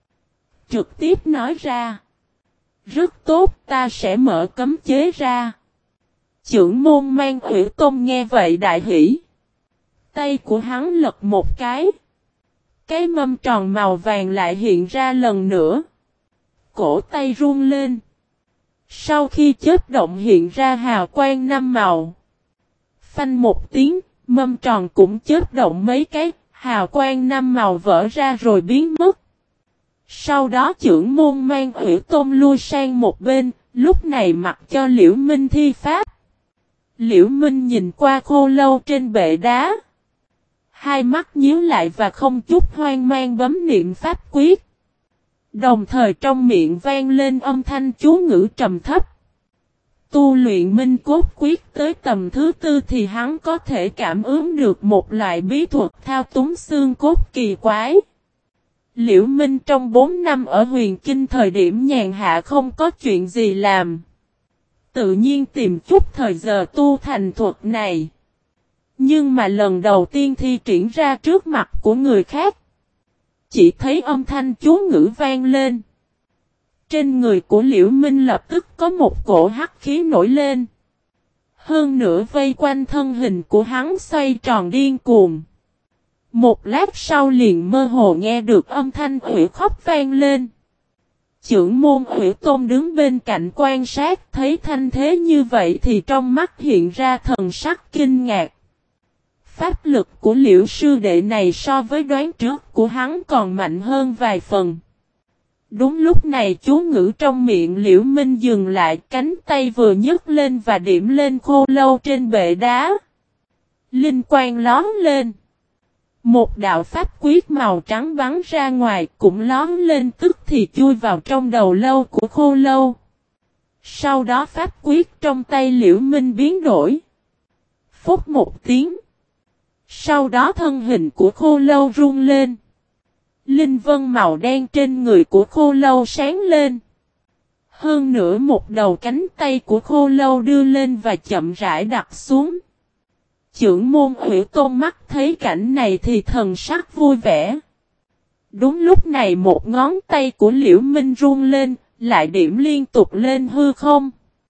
Trực tiếp nói ra. Rất tốt, ta sẽ mở cấm chế ra. Chưởng môn Mang Hủy Tôn nghe vậy đại hỉ. Tay của hắn lật một cái. Cái mâm tròn màu vàng lại hiện ra lần nữa. Cổ tay run lên. Sau khi chớp động hiện ra hào quang năm màu. Phanh một tiếng, mâm tròn cũng chớp động mấy cái, hào quang năm màu vỡ ra rồi biến mất. Sau đó chưởng môn Mang Hủy Tôn lui sang một bên, lúc này mặc cho Liễu Minh thi pháp. Liễu Minh nhìn qua khô lâu trên bệ đá. Hai mắt nhíu lại và không chút hoang mang bấm niệm pháp quyết. Đồng thời trong miệng vang lên âm thanh chú ngữ trầm thấp. Tu luyện minh cốt quyết tới tầm thứ tư thì hắn có thể cảm ứng được một loại bí thuật thao túng xương cốt kỳ quái. Liễu Minh trong 4 năm ở huyền kinh thời điểm nhàn hạ không có chuyện gì làm. Tự nhiên tìm chút thời giờ tu thành thuật này. Nhưng mà lần đầu tiên thi triển ra trước mặt của người khác. Chỉ thấy âm thanh chú ngữ vang lên. Trên người của Liễu Minh lập tức có một cổ hắc khí nổi lên. Hơn nữa vây quanh thân hình của hắn xoay tròn điên cuồng. Một lát sau liền mơ hồ nghe được âm thanh hủy khóc vang lên. Chưởng môn Hủy Tôn đứng bên cạnh quan sát thấy thanh thế như vậy thì trong mắt hiện ra thần sắc kinh ngạc. Pháp lực của Liễu sư đệ này so với đoán trước của hắn còn mạnh hơn vài phần. Đúng lúc này chú ngữ trong miệng Liễu Minh dừng lại, cánh tay vừa nhấc lên và điểm lên khô lâu trên bệ đá. Linh quang lón lên. Một đạo pháp quyết màu trắng bắn ra ngoài cũng lón lên tức thì chui vào trong đầu lâu của khô lâu. Sau đó pháp quyết trong tay Liễu Minh biến đổi. Phúc một tiếng. Sau đó thân hình của khô lâu rung lên. Linh vân màu đen trên người của khô lâu sáng lên. Hơn nữa một đầu cánh tay của khô lâu đưa lên và chậm rãi đặt xuống. Chưởng môn Hủy Tôn mắt thấy cảnh này thì thần sắc vui vẻ. Đúng lúc này một ngón tay của Liễu Minh rung lên, lại điểm liên tục lên hư không.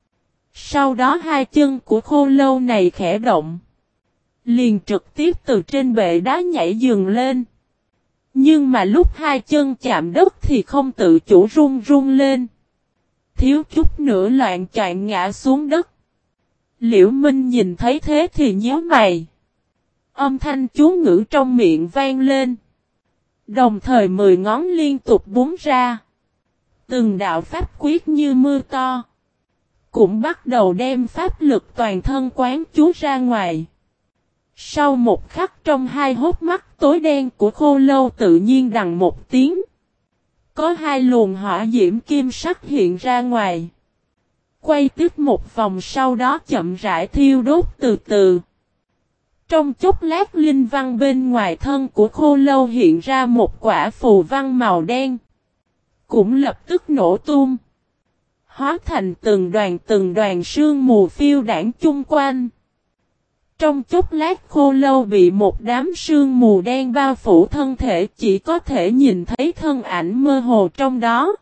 Sau đó hai chân của khô lâu này khẽ động. Liền trực tiếp từ trên bệ đá nhảy dừng lên. Nhưng mà lúc hai chân chạm đất thì không tự chủ rung rung lên. Thiếu chút nữa loạn choạng ngã xuống đất. Liễu Minh nhìn thấy thế thì nhíu mày. Âm thanh chú ngữ trong miệng vang lên. Đồng thời 10 ngón liên tục búng ra. Từng đạo pháp quyết như mưa to. Cũng bắt đầu đem pháp lực toàn thân quán chú ra ngoài. Sau một khắc trong hai hốc mắt mắt tối đen của khô lâu tự nhiên đằng một tiếng. Có hai luồng hỏa diễm kim sắc hiện ra ngoài. Quay tiếp một vòng sau đó chậm rãi thiêu đốt từ từ. Trong chốc lát linh văn bên ngoài thân của khô lâu hiện ra một quả phù văn màu đen. Cũng lập tức nổ tung. Hóa thành từng đoàn sương mù phiêu đảng chung quanh. Trong chốc lát khô lâu bị một đám sương mù đen bao phủ thân thể, chỉ có thể nhìn thấy thân ảnh mơ hồ trong đó.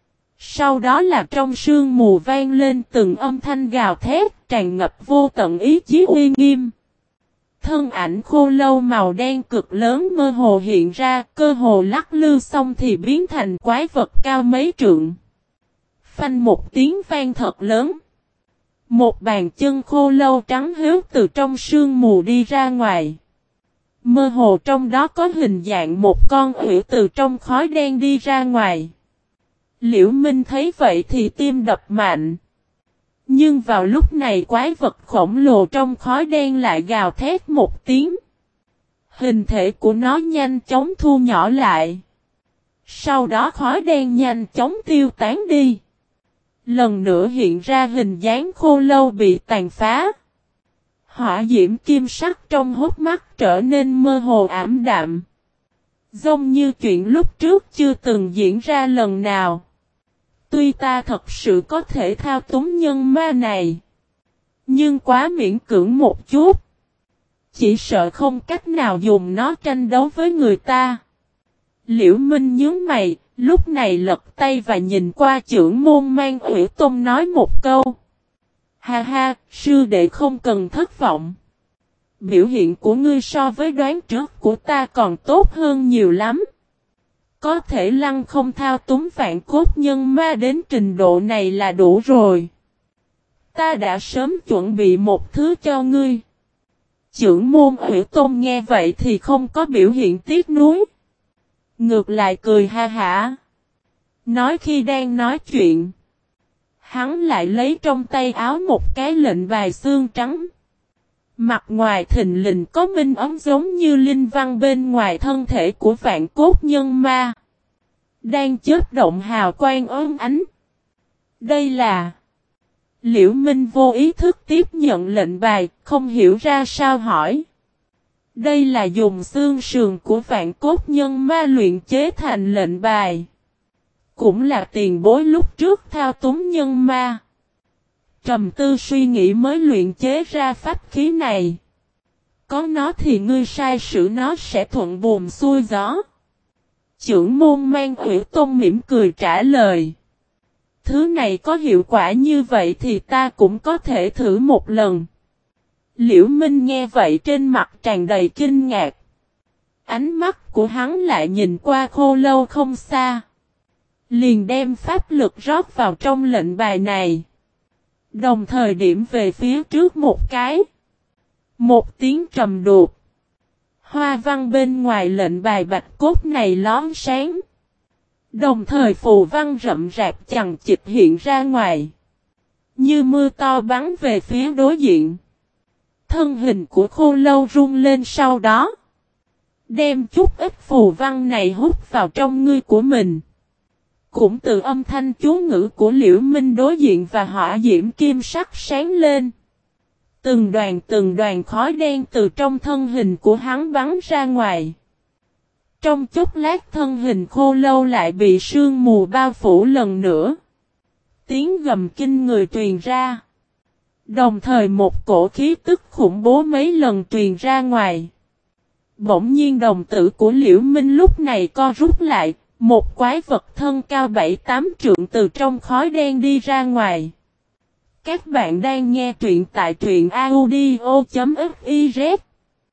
Sau đó là trong sương mù vang lên từng âm thanh gào thét, tràn ngập vô tận ý chí uy nghiêm. Thân ảnh khô lâu màu đen cực lớn mơ hồ hiện ra, cơ hồ lắc lư xong thì biến thành quái vật cao mấy trượng. Phanh một tiếng vang thật lớn. Một bàn chân khô lâu trắng hếu từ trong sương mù đi ra ngoài. Mơ hồ trong đó có hình dạng một con hươu từ trong khói đen đi ra ngoài. Liễu Minh thấy vậy thì tim đập mạnh. Nhưng vào lúc này quái vật khổng lồ trong khói đen lại gào thét một tiếng. Hình thể của nó nhanh chóng thu nhỏ lại. Sau đó khói đen nhanh chóng tiêu tán đi. Lần nữa hiện ra hình dáng khô lâu bị tàn phá. Hỏa diễm kim sắc trong hốc mắt trở nên mơ hồ ảm đạm. Giống như chuyện lúc trước chưa từng diễn ra lần nào. Tuy ta thật sự có thể thao túng nhân ma này. Nhưng quá miễn cưỡng một chút. Chỉ sợ không cách nào dùng nó tranh đấu với người ta. Liễu Minh nhướng mày, lúc này lật tay và nhìn qua trưởng môn Mang Ủy Tôn nói một câu. Ha ha, sư đệ không cần thất vọng. Biểu hiện của ngươi so với đoán trước của ta còn tốt hơn nhiều lắm. Có thể lăng không thao túng vạn cốt nhân ma đến trình độ này là đủ rồi. Ta đã sớm chuẩn bị một thứ cho ngươi. Trưởng môn Ủy Tôn nghe vậy thì không có biểu hiện tiếc nuối. Ngược lại cười ha hả. Nói khi đang nói chuyện. Hắn lại lấy trong tay áo một cái lệnh bài xương trắng. Mặt ngoài thình lình có minh ấm giống như linh văn bên ngoài thân thể của vạn cốt nhân ma. Đang chớp động hào quang óng ánh. Đây là... Liễu Minh vô ý thức tiếp nhận lệnh bài, không hiểu ra sao hỏi. Đây là dùng xương sườn của vạn cốt nhân ma luyện chế thành lệnh bài. Cũng là tiền bối lúc trước thao túng nhân ma. Trầm tư suy nghĩ mới luyện chế ra pháp khí này. Có nó thì ngươi sai sử nó sẽ thuận buồm xuôi gió. Trưởng môn Mang Ủy Tôn mỉm cười trả lời. Thứ này có hiệu quả như vậy thì ta cũng có thể thử một lần. Liễu Minh nghe vậy trên mặt tràn đầy kinh ngạc. Ánh mắt của hắn lại nhìn qua khô lâu không xa. Liền đem pháp lực rót vào trong lệnh bài này. Đồng thời điểm về phía trước một cái. Một tiếng trầm đục. Hoa văn bên ngoài lệnh bài bạch cốt này lón sáng. Đồng thời phù văn rậm rạp chằng chịt hiện ra ngoài. Như mưa to bắn về phía đối diện. Thân hình của khô lâu rung lên sau đó. Đem chút ít phù văn này hút vào trong ngươi của mình. Cũng từ âm thanh chú ngữ của Liễu Minh đối diện và hỏa diễm kim sắc sáng lên. Từng đoàn khói đen từ trong thân hình của hắn bắn ra ngoài. Trong chốc lát thân hình khô lâu lại bị sương mù bao phủ lần nữa. Tiếng gầm kinh người truyền ra. Đồng thời một cổ khí tức khủng bố mấy lần truyền ra ngoài. Bỗng nhiên đồng tử của Liễu Minh lúc này co rút lại. Một quái vật thân cao 7-8 trượng từ trong khói đen đi ra ngoài. Các bạn đang nghe truyện tại truyện audio.fiz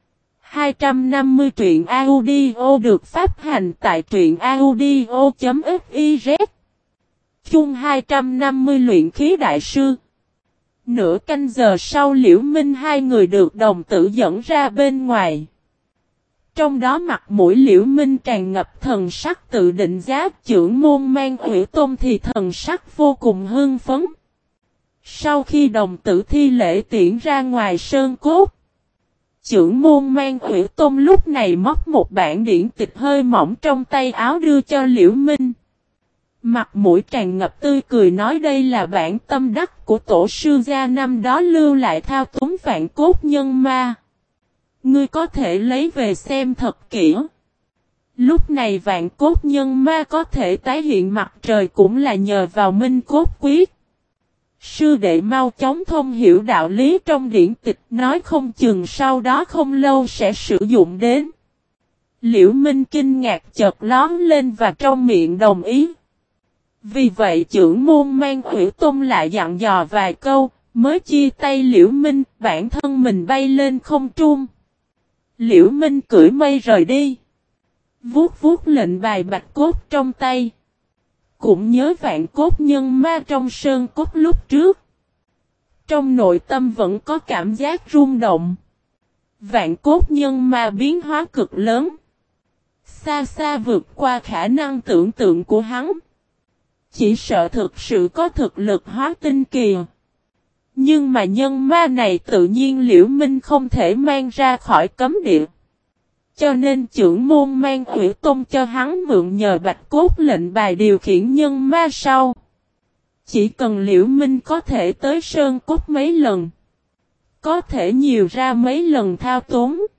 250 truyện audio được phát hành tại truyện audio.fiz Chung 250 luyện khí đại sư. Nửa canh giờ sau Liễu Minh hai người được đồng tử dẫn ra bên ngoài. Trong đó mặt mũi Liễu Minh tràn ngập thần sắc tự định giá, trưởng môn Mang Ủy Tôn thì thần sắc vô cùng hưng phấn. Sau khi đồng tử thi lễ tiễn ra ngoài sơn cốt, Chưởng môn mang Hủy Tôn lúc này móc một bản điển tịch hơi mỏng trong tay áo đưa cho Liễu Minh. Mặt mũi tràn ngập tươi cười nói đây là bản tâm đắc của tổ sư gia năm đó lưu lại thao túng vạn cốt nhân ma. Ngươi có thể lấy về xem thật kỹ. Lúc này vạn cốt nhân ma có thể tái hiện mặt trời cũng là nhờ vào minh cốt quyết. Sư đệ mau chóng thông hiểu đạo lý trong điển tịch nói không chừng sau đó không lâu sẽ sử dụng đến. Liễu Minh kinh ngạc chợt lóm lên và trong miệng đồng ý. Vì vậy chưởng môn mang Hủy Tôn lại dặn dò vài câu, mới chia tay Liễu Minh, bản thân mình bay lên không trung. Liễu Minh cưỡi mây rời đi. Vuốt vuốt lệnh bài bạch cốt trong tay. Cũng nhớ vạn cốt nhân ma trong sơn cốt lúc trước. Trong nội tâm vẫn có cảm giác rung động. Vạn cốt nhân ma biến hóa cực lớn. Xa xa vượt qua khả năng tưởng tượng của hắn. Chỉ sợ thực sự có thực lực hóa tinh kỳ. Nhưng mà nhân ma này tự nhiên Liễu Minh không thể mang ra khỏi cấm địa. Cho nên chưởng môn mang Hủy Tôn cho hắn mượn nhờ bạch cốt lệnh bài điều khiển nhân ma sau. Chỉ cần Liễu Minh có thể tới sơn cốt mấy lần. Có thể nhiều ra mấy lần thao túng.